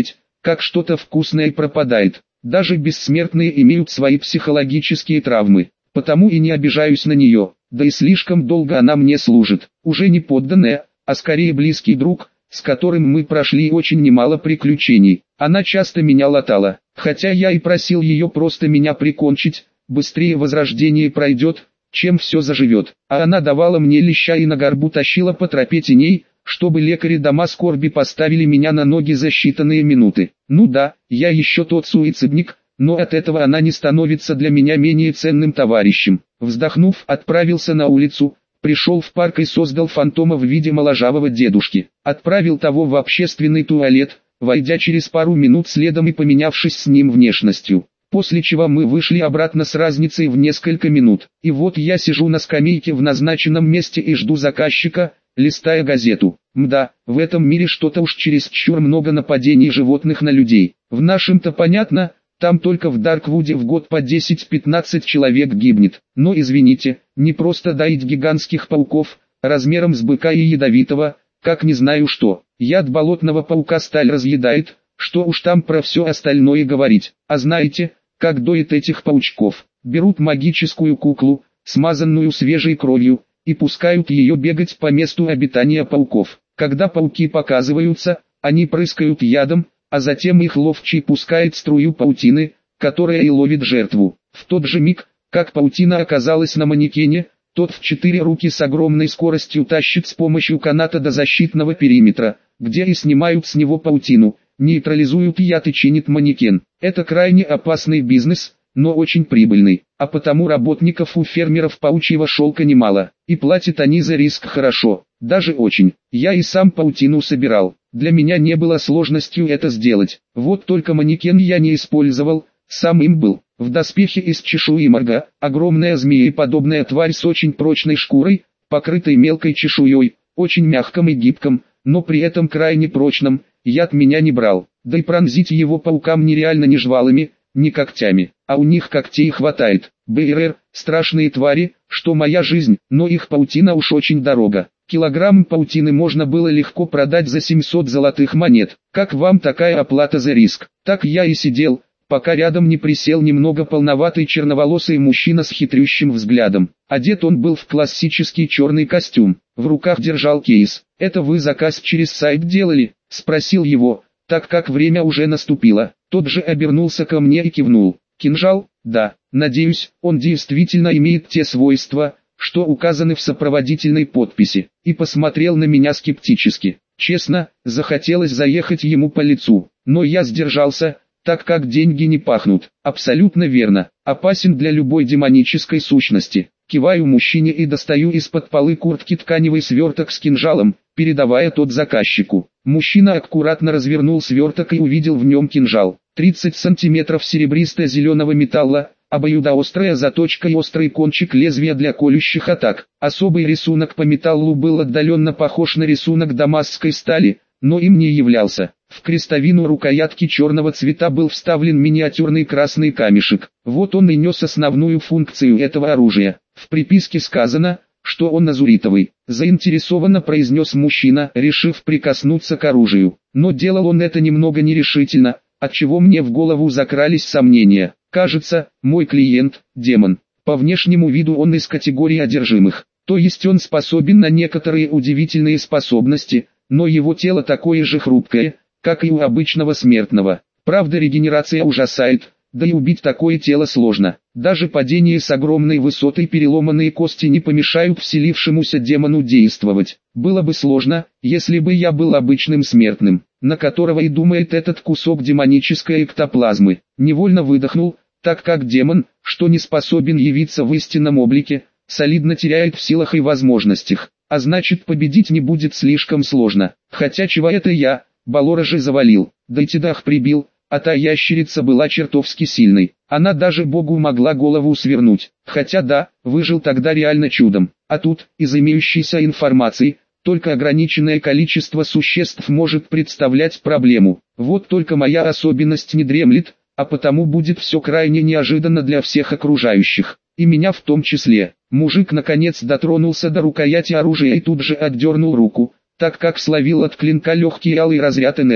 как что-то вкусное пропадает. Даже бессмертные имеют свои психологические травмы, потому и не обижаюсь на нее, да и слишком долго она мне служит. Уже не подданная, а скорее близкий друг, с которым мы прошли очень немало приключений. Она часто меня латала, хотя я и просил ее просто меня прикончить, быстрее возрождение пройдет, чем все заживет. А она давала мне леща и на горбу тащила по тропе теней, чтобы лекари дома скорби поставили меня на ноги за считанные минуты. Ну да, я еще тот суицидник, но от этого она не становится для меня менее ценным товарищем. Вздохнув, отправился на улицу, пришел в парк и создал фантома в виде моложавого дедушки. Отправил того в общественный туалет, войдя через пару минут следом и поменявшись с ним внешностью. После чего мы вышли обратно с разницей в несколько минут. И вот я сижу на скамейке в назначенном месте и жду заказчика, листая газету. Мда, в этом мире что-то уж чересчур много нападений животных на людей. В нашем-то понятно, там только в Дарквуде в год по 10-15 человек гибнет. Но извините, не просто доить гигантских пауков, размером с быка и ядовитого, как не знаю что. Яд болотного паука сталь разъедает, что уж там про все остальное говорить. А знаете, как доят этих паучков? Берут магическую куклу, смазанную свежей кровью, и пускают ее бегать по месту обитания пауков. Когда пауки показываются, они прыскают ядом, а затем их ловчий пускает струю паутины, которая и ловит жертву. В тот же миг, как паутина оказалась на манекене, тот в 4 руки с огромной скоростью тащит с помощью каната до защитного периметра, где и снимают с него паутину, нейтрализуют яд и чинит манекен. Это крайне опасный бизнес, но очень прибыльный, а потому работников у фермеров паучьего шелка немало, и платят они за риск хорошо, даже очень. Я и сам паутину собирал, для меня не было сложностью это сделать, вот только манекен я не использовал, сам им был. В доспехе из чешуи морга, огромная змееподобная тварь с очень прочной шкурой, покрытой мелкой чешуей, очень мягком и гибком, но при этом крайне прочном, яд меня не брал, да и пронзить его паукам нереально ни жвалами, ни когтями, а у них когтей хватает. БРР, страшные твари, что моя жизнь, но их паутина уж очень дорого. Килограмм паутины можно было легко продать за 700 золотых монет. Как вам такая оплата за риск? Так я и сидел, пока рядом не присел немного полноватый черноволосый мужчина с хитрющим взглядом. Одет он был в классический черный костюм, в руках держал кейс. «Это вы заказ через сайт делали?» – спросил его, так как время уже наступило. Тот же обернулся ко мне и кивнул. «Кинжал? Да, надеюсь, он действительно имеет те свойства, что указаны в сопроводительной подписи», и посмотрел на меня скептически. Честно, захотелось заехать ему по лицу, но я сдержался, так как деньги не пахнут. Абсолютно верно, опасен для любой демонической сущности. Киваю мужчине и достаю из-под полы куртки тканевый сверток с кинжалом, передавая тот заказчику. Мужчина аккуратно развернул сверток и увидел в нем кинжал. 30 сантиметров серебристо-зеленого металла, обоюдоострая заточка и острый кончик лезвия для колющих атак. Особый рисунок по металлу был отдаленно похож на рисунок дамасской стали, но им не являлся. В крестовину рукоятки черного цвета был вставлен миниатюрный красный камешек. Вот он и нес основную функцию этого оружия. В приписке сказано, что он азуритовый. Заинтересованно произнес мужчина, решив прикоснуться к оружию. Но делал он это немного нерешительно, отчего мне в голову закрались сомнения. Кажется, мой клиент – демон. По внешнему виду он из категории одержимых. То есть он способен на некоторые удивительные способности, но его тело такое же хрупкое, как и у обычного смертного. Правда, регенерация ужасает, да и убить такое тело сложно. Даже падение с огромной высоты переломанные кости не помешают вселившемуся демону действовать. Было бы сложно, если бы я был обычным смертным, на которого и думает этот кусок демонической эктоплазмы. Невольно выдохнул, так как демон, что не способен явиться в истинном облике, солидно теряет в силах и возможностях. А значит, победить не будет слишком сложно. Хотя чего это я, Балора же завалил, да и Тидах прибил, а та ящерица была чертовски сильной. Она даже богу могла голову свернуть. Хотя да, выжил тогда реально чудом. А тут, из имеющейся информации, только ограниченное количество существ может представлять проблему. Вот только моя особенность не дремлет, а потому будет все крайне неожиданно для всех окружающих. И меня в том числе. Мужик наконец дотронулся до рукояти оружия и тут же отдернул руку, так как словил от клинка легкий алый разряд энергии.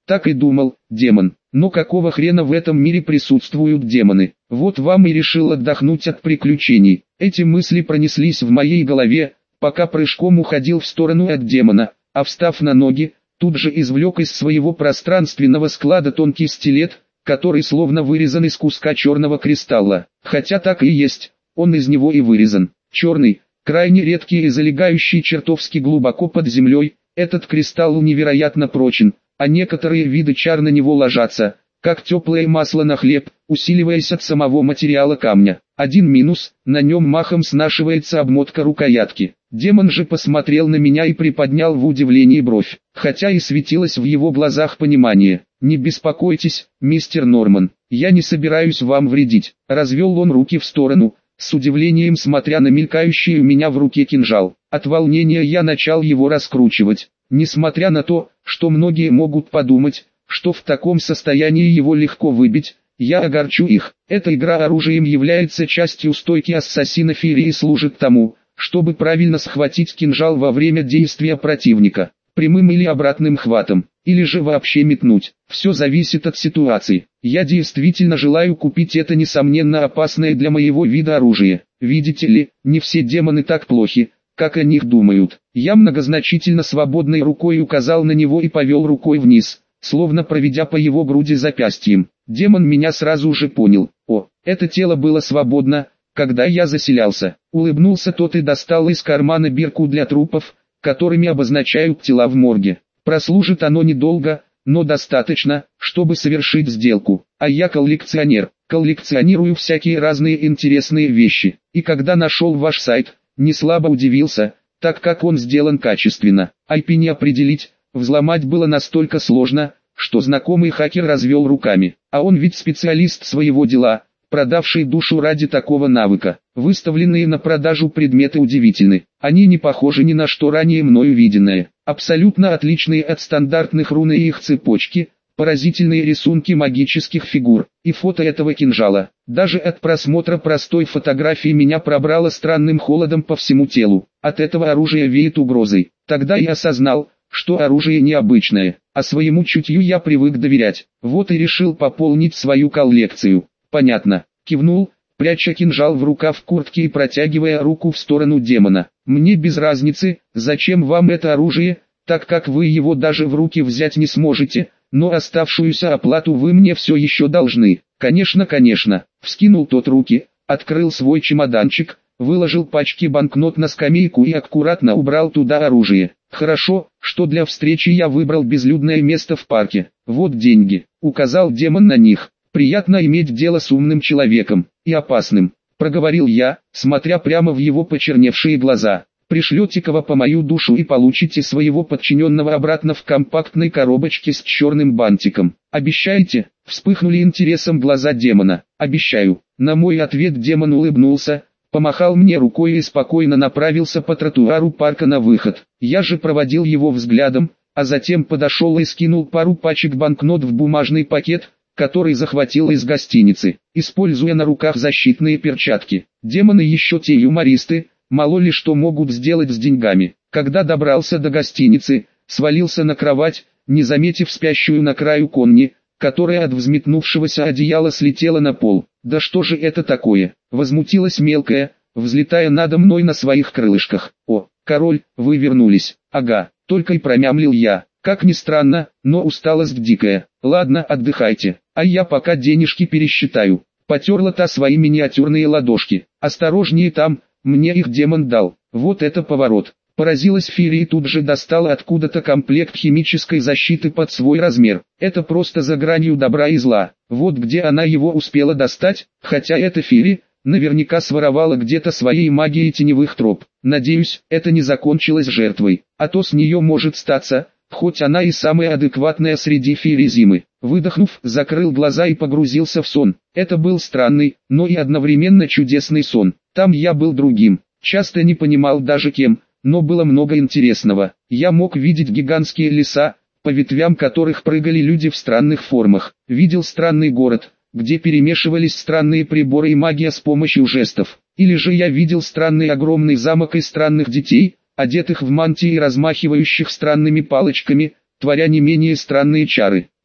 Так и думал, демон. Но какого хрена в этом мире присутствуют демоны? Вот вам и решил отдохнуть от приключений. Эти мысли пронеслись в моей голове, пока прыжком уходил в сторону от демона, а встав на ноги, тут же извлек из своего пространственного склада тонкий стилет, который словно вырезан из куска черного кристалла. Хотя так и есть, он из него и вырезан. Черный, крайне редкий и залегающий чертовски глубоко под землей, этот кристалл невероятно прочен, а некоторые виды чар на него ложатся, как теплое масло на хлеб, усиливаясь от самого материала камня. Один минус, на нем махом снашивается обмотка рукоятки. Демон же посмотрел на меня и приподнял в удивлении бровь, хотя и светилось в его глазах понимание. «Не беспокойтесь, мистер Норман, я не собираюсь вам вредить». Развел он руки в сторону, с удивлением смотря на мелькающий у меня в руке кинжал. От волнения я начал его раскручивать, несмотря на то, что многие могут подумать, что в таком состоянии его легко выбить. Я огорчу их. Эта игра оружием является частью стойки ассасина Фири и служит тому, чтобы правильно схватить кинжал во время действия противника, прямым или обратным хватом, или же вообще метнуть. Все зависит от ситуации. Я действительно желаю купить это несомненно опасное для моего вида оружие. Видите ли, не все демоны так плохи, как о них думают. Я многозначительно свободной рукой указал на него и повел рукой вниз, словно проведя по его груди запястьем. Демон меня сразу же понял. О, это тело было свободно, когда я заселялся. Улыбнулся тот и достал из кармана бирку для трупов, которыми обозначают тела в морге. Прослужит оно недолго, но достаточно, чтобы совершить сделку. А я коллекционер, коллекционирую всякие разные интересные вещи. И когда нашел ваш сайт, не слабо удивился, так как он сделан качественно. IP не определить, взломать было настолько сложно, что знакомый хакер развел руками. А он ведь специалист своего дела, продавший душу ради такого навыка. Выставленные на продажу предметы удивительны. Они не похожи ни на что ранее мною виденное. Абсолютно отличные от стандартных рун и их цепочки, поразительные рисунки магических фигур, и фото этого кинжала. Даже от просмотра простой фотографии меня пробрало странным холодом по всему телу. От этого оружия веет угрозой. Тогда я осознал, что оружие необычное, а своему чутью я привык доверять. Вот и решил пополнить свою коллекцию. Понятно. Кивнул, пряча кинжал в рукав куртки и протягивая руку в сторону демона. Мне без разницы, зачем вам это оружие, так как вы его даже в руки взять не сможете, но оставшуюся оплату вы мне все еще должны. Конечно, конечно. Вскинул тот руки, открыл свой чемоданчик, выложил пачки банкнот на скамейку и аккуратно убрал туда оружие. Хорошо, что для встречи я выбрал безлюдное место в парке. Вот деньги. Указал демон на них. Приятно иметь дело с умным человеком, и опасным, проговорил я, смотря прямо в его почерневшие глаза. Пришлете-ка по мою душу и получите своего подчиненного обратно в компактной коробочке с черным бантиком. Обещаете? Вспыхнули интересом глаза демона. Обещаю. На мой ответ демон улыбнулся, помахал мне рукой и спокойно направился по тротуару парка на выход. Я же проводил его взглядом, а затем подошел и скинул пару пачек банкнот в бумажный пакет, который захватил из гостиницы, используя на руках защитные перчатки. Демоны еще те юмористы, мало ли что могут сделать с деньгами. Когда добрался до гостиницы, свалился на кровать, не заметив спящую на краю Конни, которая от взметнувшегося одеяла слетела на пол. «Да что же это такое?» — возмутилась мелкая, взлетая надо мной на своих крылышках. «О, король, вы вернулись». «Ага», — только и промямлил я. Как ни странно, но усталость дикая. «Ладно, отдыхайте, а я пока денежки пересчитаю». Потерла та свои миниатюрные ладошки. «Осторожнее там, мне их демон дал». Вот это поворот. Поразилась Фири и тут же достала откуда-то комплект химической защиты под свой размер. Это просто за гранью добра и зла. Вот где она его успела достать, хотя эта Фири наверняка своровала где-то своей магией теневых троп. Надеюсь, это не закончилось жертвой, а то с нее может статься, хоть она и самая адекватная среди Фири зимы. Выдохнув, закрыл глаза и погрузился в сон. Это был странный, но и одновременно чудесный сон. Там я был другим, часто не понимал даже кем, но было много интересного. Я мог видеть гигантские леса, по ветвям которых прыгали люди в странных формах. Видел странный город, где перемешивались странные приборы и магия с помощью жестов. Или же я видел странный огромный замок и странных детей, одетых в мантии и размахивающих странными палочками, творя не менее странные чары.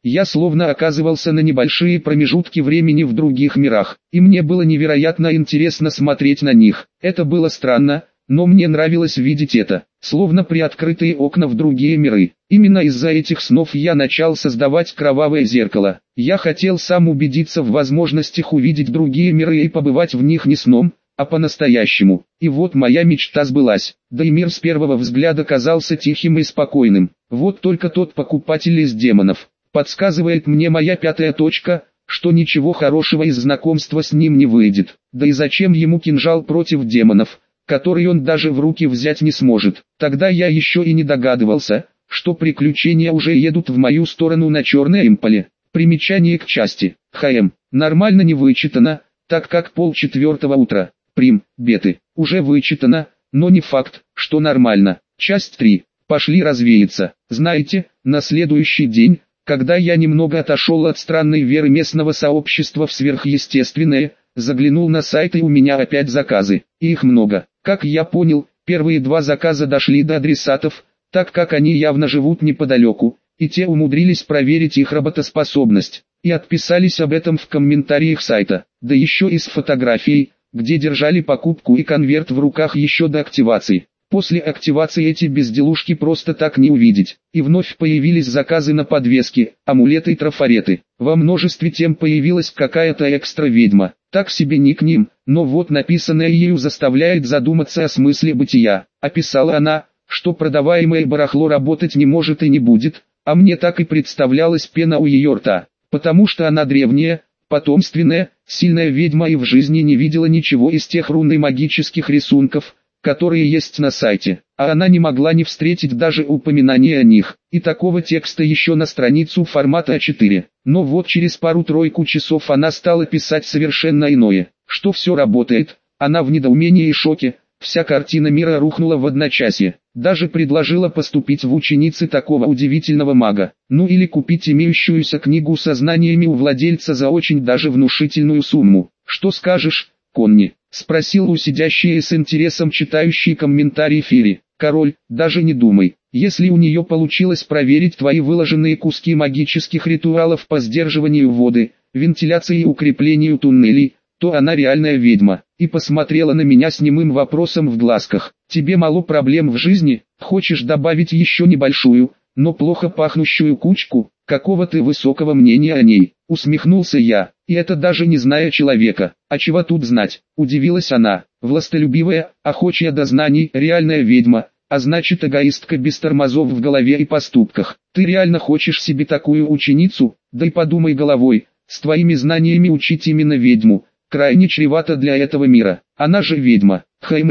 Я словно оказывался на небольшие промежутки времени в других мирах, и мне было невероятно интересно смотреть на них. Это было странно, но мне нравилось видеть это, словно приоткрытые окна в другие миры. Именно из-за этих снов я начал создавать кровавое зеркало. Я хотел сам убедиться в возможностях увидеть другие миры и побывать в них не сном, а по-настоящему. И вот моя мечта сбылась. Да и мир с первого взгляда казался тихим и спокойным. Вот только тот покупатель из демонов. Подсказывает мне моя пятая точка, что ничего хорошего из знакомства с ним не выйдет. Да и зачем ему кинжал против демонов, который он даже в руки взять не сможет. Тогда я еще и не догадывался, что приключения уже едут в мою сторону на черной имполе. Примечание к части. ХМ. Нормально не вычитано, так как 3:30 утра. Прим. Беты. Уже вычитано, но не факт, что нормально. Часть 3. Пошли развеяться. Знаете, на следующий день, когда я немного отошел от странной веры местного сообщества в сверхъестественное, заглянул на сайт и у меня опять заказы. И их много. Как я понял, первые 2 заказа дошли до адресатов, так как они явно живут неподалеку, и те умудрились проверить их работоспособность, и отписались об этом в комментариях сайта, да еще и с фотографией, где держали покупку и конверт в руках еще до активации. После активации эти безделушки просто так не увидеть, и вновь появились заказы на подвески, амулеты и трафареты. Во множестве тем появилась какая-то экстра-ведьма, так себе никнейм, но вот написанное ею заставляет задуматься о смысле бытия. Описала она, что продаваемое барахло работать не может и не будет, а мне так и представлялась пена у ее рта, потому что она древняя, потомственная, сильная ведьма и в жизни не видела ничего из тех рун и магических рисунков, которые есть на сайте, а она не могла не встретить даже упоминания о них, и такого текста еще на страницу формата А4. Но вот через пару-тройку часов она стала писать совершенно иное, что все работает, она в недоумении и шоке, вся картина мира рухнула в одночасье, даже предложила поступить в ученицы такого удивительного мага, ну или купить имеющуюся книгу со знаниями у владельца за очень даже внушительную сумму. Что скажешь, Конни? Спросил у сидящей и с интересом читающей комментарий Фири. Король, даже не думай. Если у нее получилось проверить твои выложенные куски магических ритуалов по сдерживанию воды, вентиляции и укреплению туннелей, то она реальная ведьма. И посмотрела на меня с немым вопросом в глазках. Тебе мало проблем в жизни, хочешь добавить еще небольшую, но плохо пахнущую кучку? Какого ты высокого мнения о ней? Усмехнулся я, и это даже не зная человека. А чего тут знать? Удивилась она. Властолюбивая, охочая до знаний, реальная ведьма, а значит эгоистка без тормозов в голове и поступках. Ты реально хочешь себе такую ученицу? Да и подумай головой, с твоими знаниями учить именно ведьму крайне чревато для этого мира. Она же ведьма.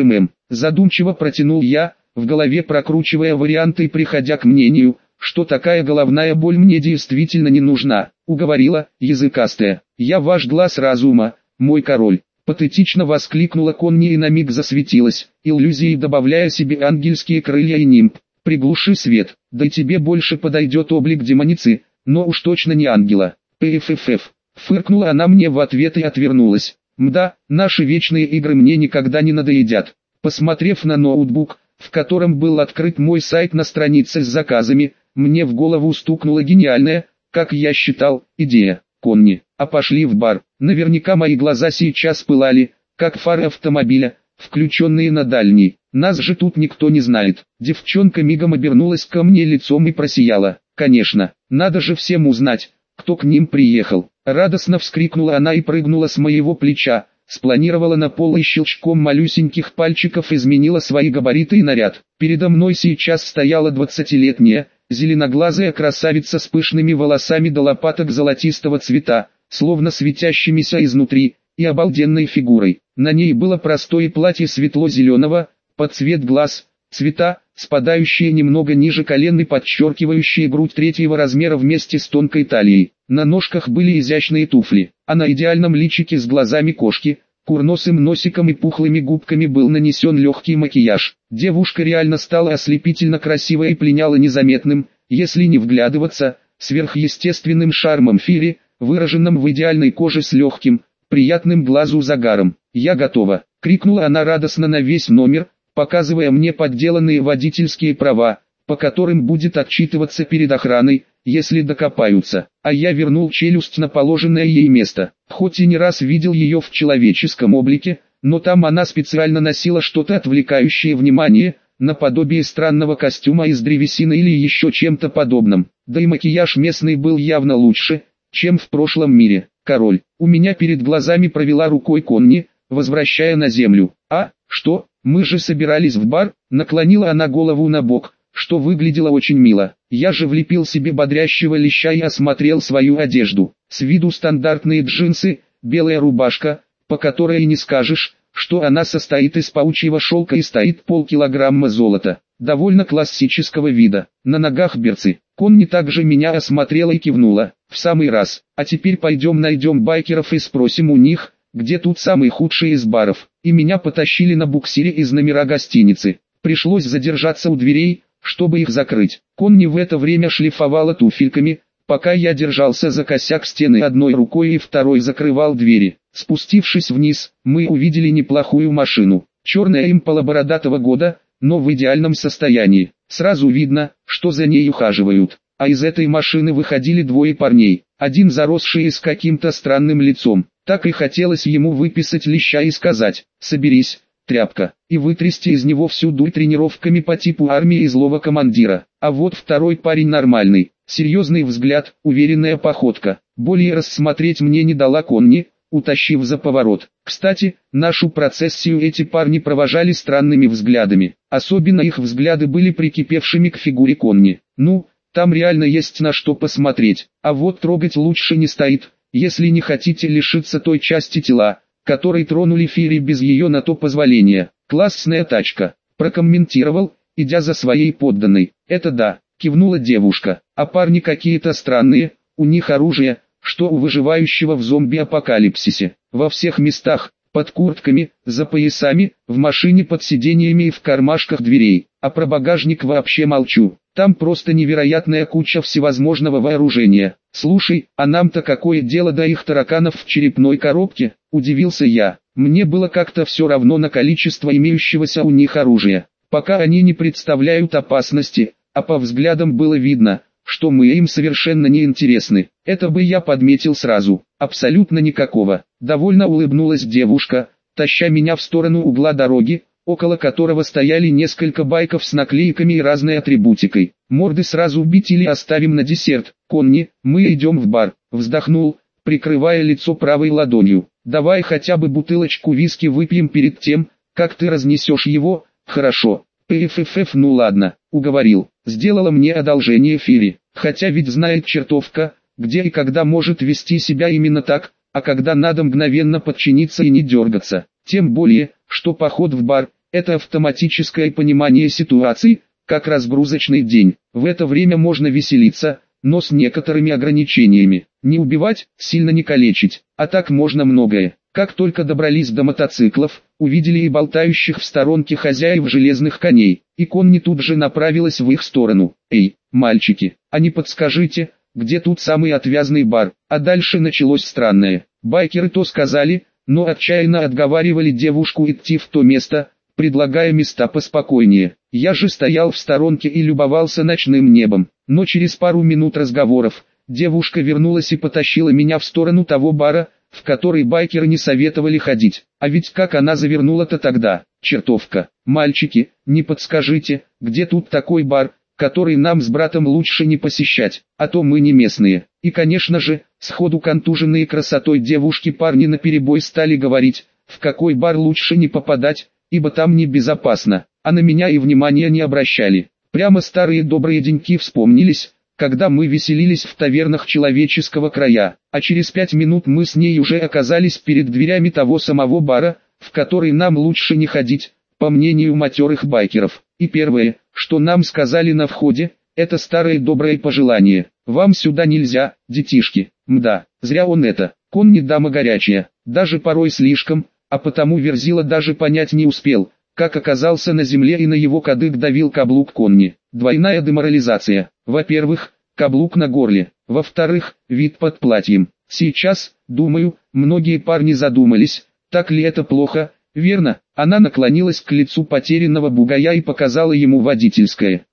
Задумчиво протянул я, в голове прокручивая варианты и приходя к мнению, что такая головная боль мне действительно не нужна. Уговорила, языкастая. Я ваш глаз разума, мой король. Патетично воскликнула Конни и на миг засветилась, иллюзией добавляя себе ангельские крылья и нимб. Приглуши свет, да и тебе больше подойдет облик демоницы, но уж точно не ангела. Пффф. Фыркнула она мне в ответ и отвернулась. Мда, наши вечные игры мне никогда не надоедят. Посмотрев на ноутбук, в котором был открыт мой сайт на странице с заказами, мне в голову стукнула гениальная, как я считал, идея. Конни, а пошли в бар. Наверняка мои глаза сейчас пылали, как фары автомобиля, включенные на дальний. Нас же тут никто не знает. Девчонка мигом обернулась ко мне лицом и просияла. Конечно, надо же всем узнать, кто к ним приехал. Радостно вскрикнула она и прыгнула с моего плеча, спланировала на пол и щелчком малюсеньких пальчиков изменила свои габариты и наряд. Передо мной сейчас стояла 20-летняя, зеленоглазая красавица с пышными волосами до лопаток золотистого цвета, словно светящимися изнутри, и обалденной фигурой. На ней было простое платье светло-зеленого, под цвет глаз, цвета, спадающие немного ниже колен и подчеркивающие грудь 3-го размера вместе с тонкой талией. На ножках были изящные туфли, а на идеальном личике с глазами кошки, курносым носиком и пухлыми губками был нанесен легкий макияж. Девушка реально стала ослепительно красивой и пленяла незаметным, если не вглядываться, сверхъестественным шармом Фири, выраженным в идеальной коже с легким, приятным глазу загаром. «Я готова!» — крикнула она радостно на весь номер, показывая мне подделанные водительские права, по которым будет отчитываться перед охраной, если докопаются. А я вернул челюсть на положенное ей место. Хоть и не раз видел ее в человеческом облике, но там она специально носила что-то отвлекающее внимание, наподобие странного костюма из древесины или еще чем-то подобным. Да и макияж местный был явно лучше, чем в прошлом мире. Король, у меня перед глазами провела рукой Конни, возвращая на землю. А, что, мы же собирались в бар, наклонила она голову на бок, что выглядело очень мило. Я же влепил себе бодрящего леща и осмотрел свою одежду. С виду стандартные джинсы, белая рубашка, по которой и не скажешь, что она состоит из паучьего шелка и стоит полкилограмма золота. Довольно классического вида. На ногах берцы. Конни также меня осмотрела и кивнула. В самый раз. А теперь пойдем найдем байкеров и спросим у них, где тут самый худший из баров. И меня потащили на буксире из номера гостиницы. Пришлось задержаться у дверей, чтобы их закрыть. Конни в это время шлифовала туфельками, пока я держался за косяк стены одной рукой и второй закрывал двери. Спустившись вниз, мы увидели неплохую машину. Черная импала бородатого года, но в идеальном состоянии. Сразу видно, что за ней ухаживают. А из этой машины выходили двое парней. Один заросший и с каким-то странным лицом. Так и хотелось ему выписать леща и сказать: «Соберись, тряпка», и вытрясти из него всю дурь тренировками по типу армии и злого командира. А вот второй парень нормальный. Серьезный взгляд, уверенная походка. Более рассмотреть мне не дала Конни, утащив за поворот. Кстати, нашу процессию эти парни провожали странными взглядами. Особенно их взгляды были прикипевшими к фигуре Конни. Ну, там реально есть на что посмотреть. А вот трогать лучше не стоит, если не хотите лишиться той части тела, которой тронули Фири без ее на то позволения. «Классная тачка», прокомментировал, идя за своей подданной. «Это да», кивнула девушка. «А парни какие-то странные, у них оружие, что у выживающего в зомби-апокалипсисе. Во всех местах, под куртками, за поясами, в машине под сиденьями и в кармашках дверей. А про багажник вообще молчу. Там просто невероятная куча всевозможного вооружения. Слушай, а нам-то какое дело до их тараканов в черепной коробке?» Удивился я. Мне было как-то все равно на количество имеющегося у них оружия. Пока они не представляют опасности, а по взглядам было видно, что мы им совершенно не интересны. Это бы я подметил сразу. Абсолютно никакого. Довольно улыбнулась девушка, таща меня в сторону угла дороги, около которого стояли несколько байков с наклейками и разной атрибутикой. «Морды сразу бить или оставим на десерт, Конни, мы идем в бар», вздохнул, прикрывая лицо правой ладонью. «Давай хотя бы бутылочку виски выпьем перед тем, как ты разнесешь его». «Хорошо». «Пффф, ну ладно», уговорил. Сделала мне одолжение Фири, хотя ведь знает чертовка, где и когда может вести себя именно так, а когда надо мгновенно подчиниться и не дергаться. Тем более, что поход в бар – это автоматическое понимание ситуации, как разгрузочный день. В это время можно веселиться, но с некоторыми ограничениями. Не убивать, сильно не калечить, а так можно многое. Как только добрались до мотоциклов, увидели и болтающих в сторонке хозяев железных коней, и Конни тут же направилась в их сторону. «Эй, мальчики, а не подскажите, где тут самый отвязный бар?» А дальше началось странное. Байкеры то сказали, но отчаянно отговаривали девушку идти в то место, предлагая места поспокойнее. Я же стоял в сторонке и любовался ночным небом. Но через пару минут разговоров, девушка вернулась и потащила меня в сторону того бара, в который байкеры не советовали ходить. А ведь как она завернула-то тогда, чертовка. «Мальчики, не подскажите, где тут такой бар, который нам с братом лучше не посещать, а то мы не местные». И конечно же, сходу контуженные красотой девушки парни наперебой стали говорить, в какой бар лучше не попадать, ибо там небезопасно, а на меня и внимания не обращали. Прямо старые добрые деньки вспомнились, когда мы веселились в тавернах человеческого края, а через 5 минут мы с ней уже оказались перед дверями того самого бара, в который нам лучше не ходить, по мнению матерых байкеров. И первое, что нам сказали на входе, это старое доброе пожелание: «Вам сюда нельзя, детишки». Мда, зря он это. Конни дама горячая, даже порой слишком, а потому Верзила даже понять не успел, как оказался на земле и на его кадык давил каблук Конни. Двойная деморализация. Во-первых, каблук на горле. Во-вторых, вид под платьем. Сейчас, думаю, многие парни задумались, так ли это плохо, верно? Она наклонилась к лицу потерянного бугая и показала ему водительское.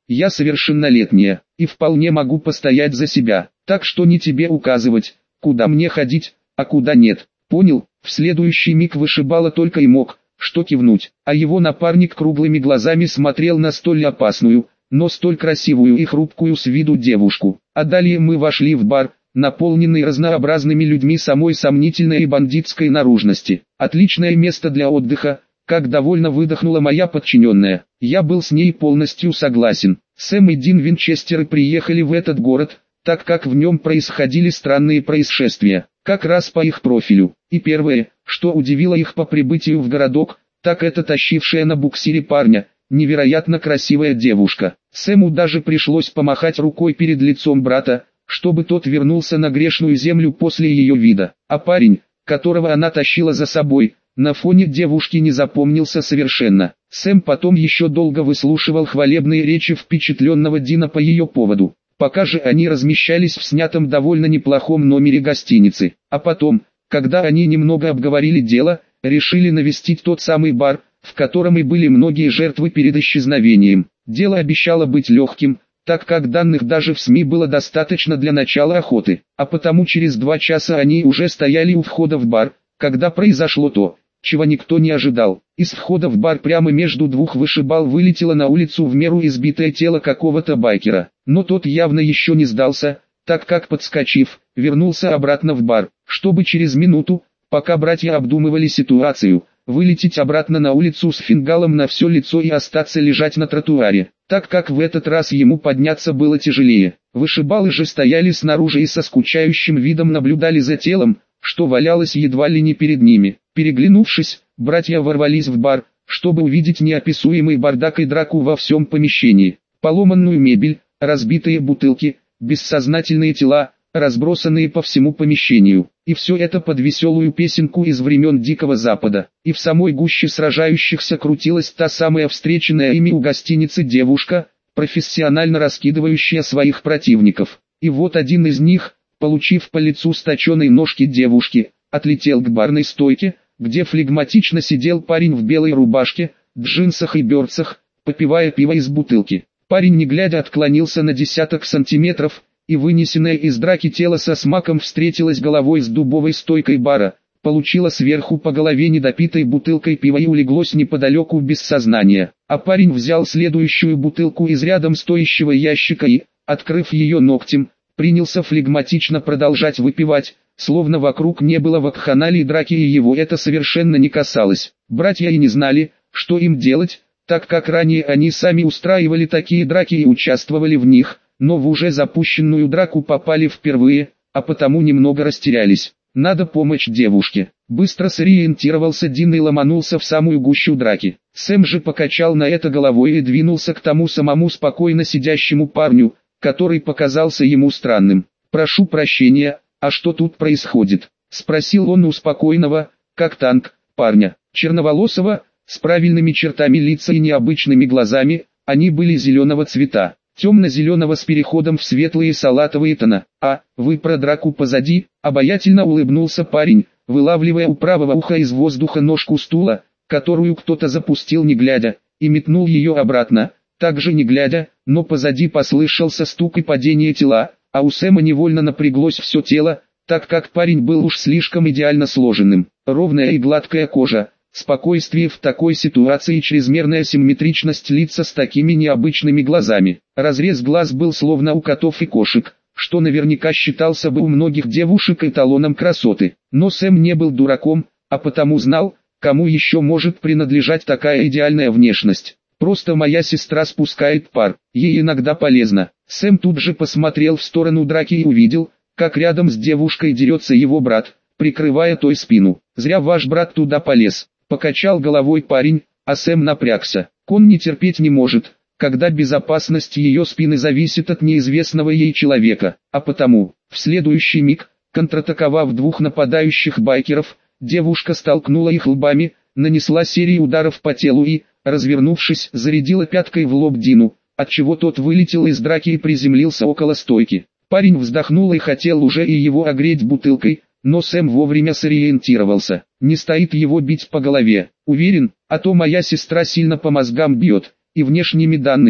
я совершеннолетняя, и вполне могу постоять за себя, так что не тебе указывать, куда мне ходить, а куда нет. Понял? В следующий миг вышибала только и мог, что кивнуть, а его напарник круглыми глазами смотрел на столь опасную, но столь красивую и хрупкую с виду девушку. А далее мы вошли в бар, наполненный разнообразными людьми самой сомнительной и бандитской наружности. Отличное место для отдыха, как довольно выдохнула моя подчиненная. Я был с ней полностью согласен. Сэм и Дин Винчестеры приехали в этот город, так как в нем происходили странные происшествия, как раз по их профилю. И первое, что удивило их по прибытию в городок, так это тащившая на буксире парня, невероятно красивая девушка. Сэму даже пришлось помахать рукой перед лицом брата, чтобы тот вернулся на грешную землю после ее вида. А парень, которого она тащила за собой, на фоне девушки не запомнился совершенно. Сэм потом еще долго выслушивал хвалебные речи впечатленного Дина по ее поводу, пока же они размещались в снятом довольно неплохом номере гостиницы. А потом, когда они немного обговорили дело, решили навестить тот самый бар, в котором и были многие жертвы перед исчезновением. Дело обещало быть легким, так как данных даже в СМИ было достаточно для начала охоты, а потому через 2 часа они уже стояли у входа в бар, когда произошло то, чего никто не ожидал. Из входа в бар прямо между двух вышибал вылетело на улицу в меру избитое тело какого-то байкера, но тот явно еще не сдался, так как, подскочив, вернулся обратно в бар, чтобы через минуту, пока братья обдумывали ситуацию, вылететь обратно на улицу с фингалом на все лицо и остаться лежать на тротуаре, так как в этот раз ему подняться было тяжелее. Вышибалы же стояли снаружи и со скучающим видом наблюдали за телом, что валялось едва ли не перед ними. Переглянувшись, братья ворвались в бар, чтобы увидеть неописуемый бардак и драку во всем помещении. Поломанную мебель, разбитые бутылки, бессознательные тела, разбросанные по всему помещению. И все это под веселую песенку из времен Дикого Запада. И в самой гуще сражающихся крутилась та самая встреченная ими у гостиницы девушка, профессионально раскидывающая своих противников. И вот один из них, получив по лицу с точенной ножки девушки, отлетел к барной стойке, где флегматично сидел парень в белой рубашке, джинсах и берцах, попивая пиво из бутылки. Парень не глядя отклонился на десяток сантиметров, и вынесенное из драки тело со смаком встретилось головой с дубовой стойкой бара, получило сверху по голове недопитой бутылкой пива и улеглось неподалеку без сознания. А парень взял следующую бутылку из рядом стоящего ящика и, открыв ее ногтем, принялся флегматично продолжать выпивать, словно вокруг не было вакханалии драки и его это совершенно не касалось. Братья и не знали, что им делать, так как ранее они сами устраивали такие драки и участвовали в них, но в уже запущенную драку попали впервые, а потому немного растерялись. Надо помочь девушке. Быстро сориентировался Дин и ломанулся в самую гущу драки. Сэм же покачал на это головой и двинулся к тому самому спокойно сидящему парню, который показался ему странным. «Прошу прощения, а что тут происходит?» — спросил он у спокойного, как танк, парня. Черноволосого, с правильными чертами лица и необычными глазами, они были зеленого цвета, темно-зеленого с переходом в светлые салатовые тона. «А, вы про драку позади?» — обаятельно улыбнулся парень, вылавливая у правого уха из воздуха ножку стула, которую кто-то запустил не глядя, и метнул ее обратно, также не глядя, но позади послышался стук и падение тела, а у Сэма невольно напряглось все тело, так как парень был уж слишком идеально сложенным. Ровная и гладкая кожа, спокойствие в такой ситуации и чрезмерная симметричность лица с такими необычными глазами. Разрез глаз был словно у котов и кошек, что наверняка считался бы у многих девушек эталоном красоты. Но Сэм не был дураком, а потому знал, кому еще может принадлежать такая идеальная внешность. «Просто моя сестра спускает пар, ей иногда полезно». Сэм тут же посмотрел в сторону драки и увидел, как рядом с девушкой дерется его брат, прикрывая той спину. «Зря ваш брат туда полез», — покачал головой парень, а Сэм напрягся. Он не терпеть не может, когда безопасность ее спины зависит от неизвестного ей человека, а потому, в следующий миг, контратаковав двух нападающих байкеров, девушка столкнула их лбами, нанесла серию ударов по телу и, развернувшись, зарядила пяткой в лоб Дину, отчего тот вылетел из драки и приземлился около стойки. Парень вздохнул и хотел уже и его огреть бутылкой, но Сэм вовремя сориентировался. Не стоит его бить по голове, уверен, а то моя сестра сильно по мозгам бьет, и внешними данными,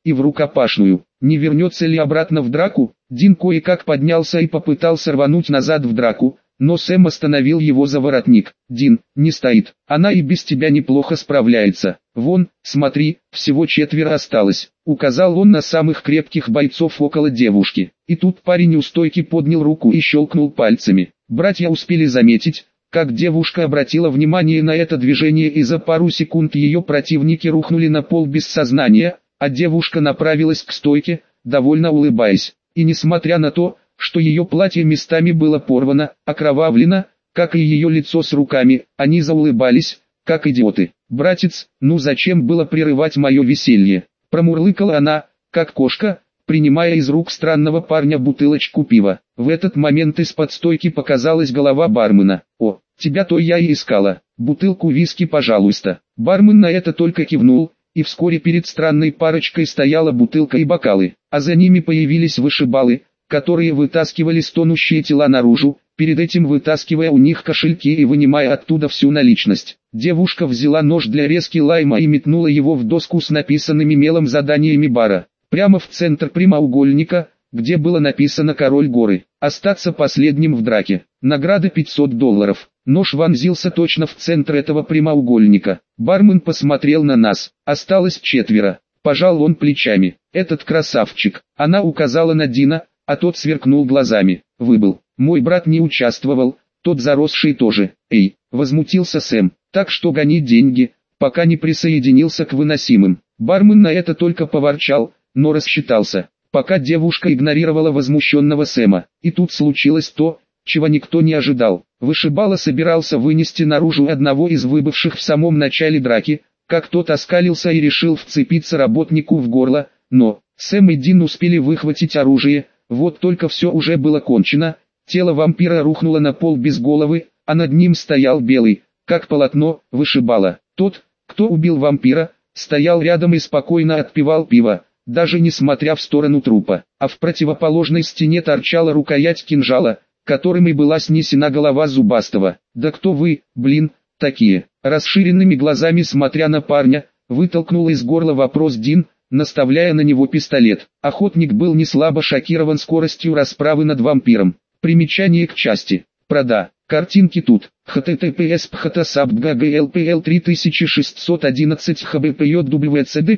и в рукопашную. Не вернется ли обратно в драку? Дин кое-как поднялся и попытался рвануть назад в драку, но Сэм остановил его за воротник. «Дин, не стоит, она и без тебя неплохо справляется. Вон, смотри, всего 4 осталось», — указал он на самых крепких бойцов около девушки. И тут парень у стойки поднял руку и щелкнул пальцами. Братья успели заметить, как девушка обратила внимание на это движение, и за пару секунд ее противники рухнули на пол без сознания, а девушка направилась к стойке, довольно улыбаясь. И несмотря на то, что ее платье местами было порвано, окровавлено, как и ее лицо с руками, они заулыбались, как идиоты. «Братец, ну зачем было прерывать мое веселье?» Промурлыкала она, как кошка, принимая из рук странного парня бутылочку пива. В этот момент из-под стойки показалась голова бармена. «О, тебя-то я и искала. Бутылку виски, пожалуйста». Бармен на это только кивнул, и вскоре перед странной парочкой стояла бутылка и бокалы, а за ними появились вышибалы, которые вытаскивали стонущие тела наружу, перед этим вытаскивая у них кошельки и вынимая оттуда всю наличность. Девушка взяла нож для резки лайма и метнула его в доску с написанными мелом заданиями бара, прямо в центр прямоугольника, где было написано «Король горы». Остаться последним в драке. Награда $500. Нож вонзился точно в центр этого прямоугольника. Бармен посмотрел на нас. Осталось 4. Пожал он плечами. «Этот красавчик». Она указала на Дина, а тот сверкнул глазами. «Выбыл. Мой брат не участвовал, тот заросший тоже». «Эй», возмутился Сэм, «так что гони деньги, пока не присоединился к выносимым». Бармен на это только поворчал, но рассчитался. Пока девушка игнорировала возмущенного Сэма. И тут случилось то, чего никто не ожидал. Вышибала собирался вынести наружу одного из выбывших в самом начале драки, как тот оскалился и решил вцепиться работнику в горло, но Сэм и Дин успели выхватить оружие. Вот только все уже было кончено, тело вампира рухнуло на пол без головы, а над ним стоял белый, как полотно, вышибала. Тот, кто убил вампира, стоял рядом и спокойно отпивал пиво, даже не смотря в сторону трупа, а в противоположной стене торчала рукоять кинжала, которым и была снесена голова зубастого. «Да кто вы, блин, такие?» Расширенными глазами смотря на парня, вытолкнул из горла вопрос Дин, наставляя на него пистолет. Охотник был не слабо шокирован скоростью расправы над вампиром. Примечание к части. Прода. Картинки тут. https photosabdgglpl 3611 hbpjwcd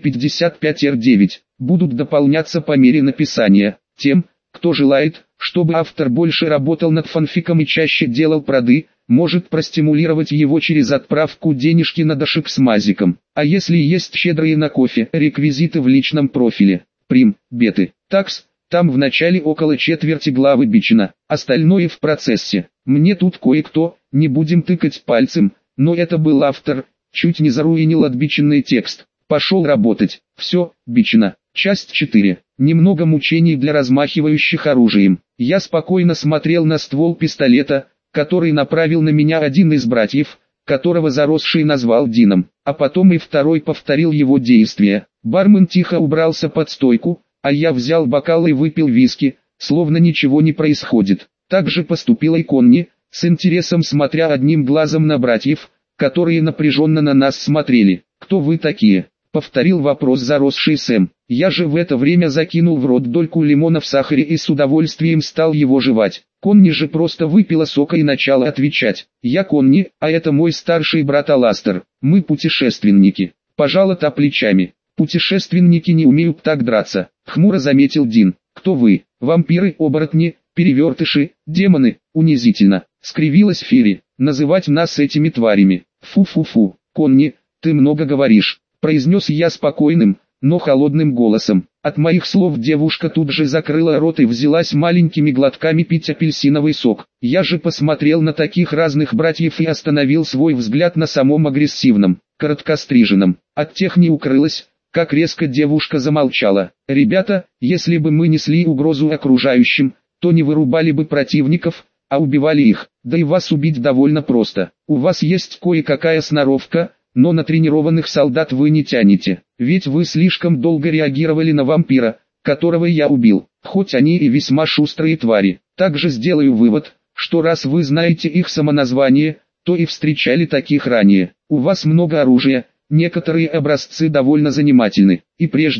55r9 будут дополняться по мере написания. Тем, кто желает, чтобы автор больше работал над фанфиком и чаще делал проды, может простимулировать его через отправку денежки на дошик с мазиком. А если есть щедрые на кофе, реквизиты в личном профиле. Прим, беты, такс, там в начале около четверти главы бичено, остальное в процессе. Мне тут кое-кто, не будем тыкать пальцем, но это был автор, чуть не заруинил отбиченный текст. Пошел работать. Все, бичено. Часть 4. Немного мучений для размахивающих оружием. Я спокойно смотрел на ствол пистолета, который направил на меня один из братьев, которого заросший назвал Дином, а потом и второй повторил его действия. Бармен тихо убрался под стойку, а я взял бокал и выпил виски, словно ничего не происходит. Так же поступила и Конни, с интересом смотря одним глазом на братьев, которые напряженно на нас смотрели. «Кто вы такие?» — повторил вопрос заросший Сэм. Я же в это время закинул в рот дольку лимона в сахаре и с удовольствием стал его жевать. Конни же просто выпила сока и начала отвечать. «Я Конни, а это мой старший брат Аластер. Мы путешественники». Пожала та плечами. «Путешественники не умеют так драться», — хмуро заметил Дин. «Кто вы? Вампиры, оборотни, перевертыши, демоны?» «Унизительно», — скривилась Фири. «Называть нас этими тварями. Фу-фу-фу, Конни, ты много говоришь», — произнес я спокойным, но холодным голосом. От моих слов девушка тут же закрыла рот и взялась маленькими глотками пить апельсиновый сок. Я же посмотрел на таких разных братьев и остановил свой взгляд на самом агрессивном, короткостриженном. От тех не укрылось, как резко девушка замолчала. «Ребята, если бы мы несли угрозу окружающим, то не вырубали бы противников, а убивали их. Да и вас убить довольно просто. У вас есть кое-какая сноровка, но на тренированных солдат вы не тянете, ведь вы слишком долго реагировали на вампира, которого я убил, хоть они и весьма шустрые твари. Также сделаю вывод, что раз вы знаете их самоназвание, то и встречали таких ранее. У вас много оружия, некоторые образцы довольно занимательны, и прежде,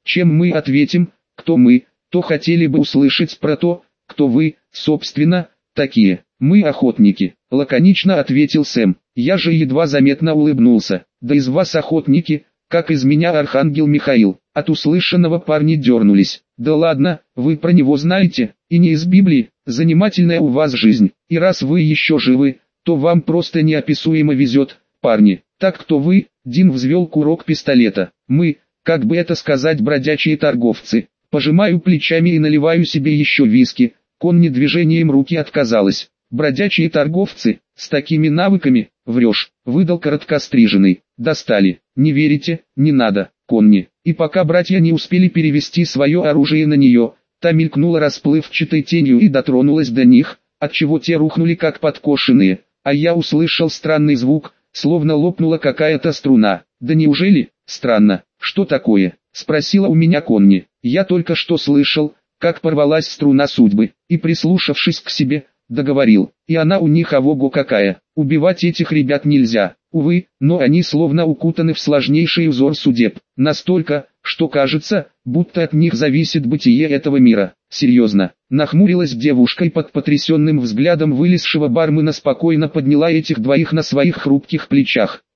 Чем мы ответим, кто мы, то хотели бы услышать про то, кто вы, собственно, такие. Мы охотники, лаконично ответил Сэм. Я же едва заметно улыбнулся. Да из вас охотники, как из меня архангел Михаил. От услышанного парни дернулись. Да ладно, вы про него знаете, и не из Библии, занимательная у вас жизнь. И раз вы еще живы, то вам просто неописуемо везет, парни. Так кто вы? Дин взвел курок пистолета. Мы, как бы это сказать, бродячие торговцы. Пожимаю плечами и наливаю себе еще виски. Конни движением руки отказалась. Бродячие торговцы, с такими навыками, врешь, выдал короткостриженный. Достали, не верите, не надо, Конни. И пока братья не успели перевести свое оружие на нее, та мелькнула расплывчатой тенью и дотронулась до них, отчего те рухнули как подкошенные, а я услышал странный звук, словно лопнула какая-то струна. Да неужели? Странно, что такое? Спросила у меня Конни. Я только что слышал, как порвалась струна судьбы, и прислушавшись к себе, договорил. И она у них ого-го какая. Убивать этих ребят нельзя, увы, но они словно укутаны в сложнейший узор судеб. Настолько, что кажется, будто от них зависит бытие этого мира. Серьезно, нахмурилась девушка и под потрясенным взглядом вылезшего бармена спокойно подняла этих двоих на своих хрупких плечах.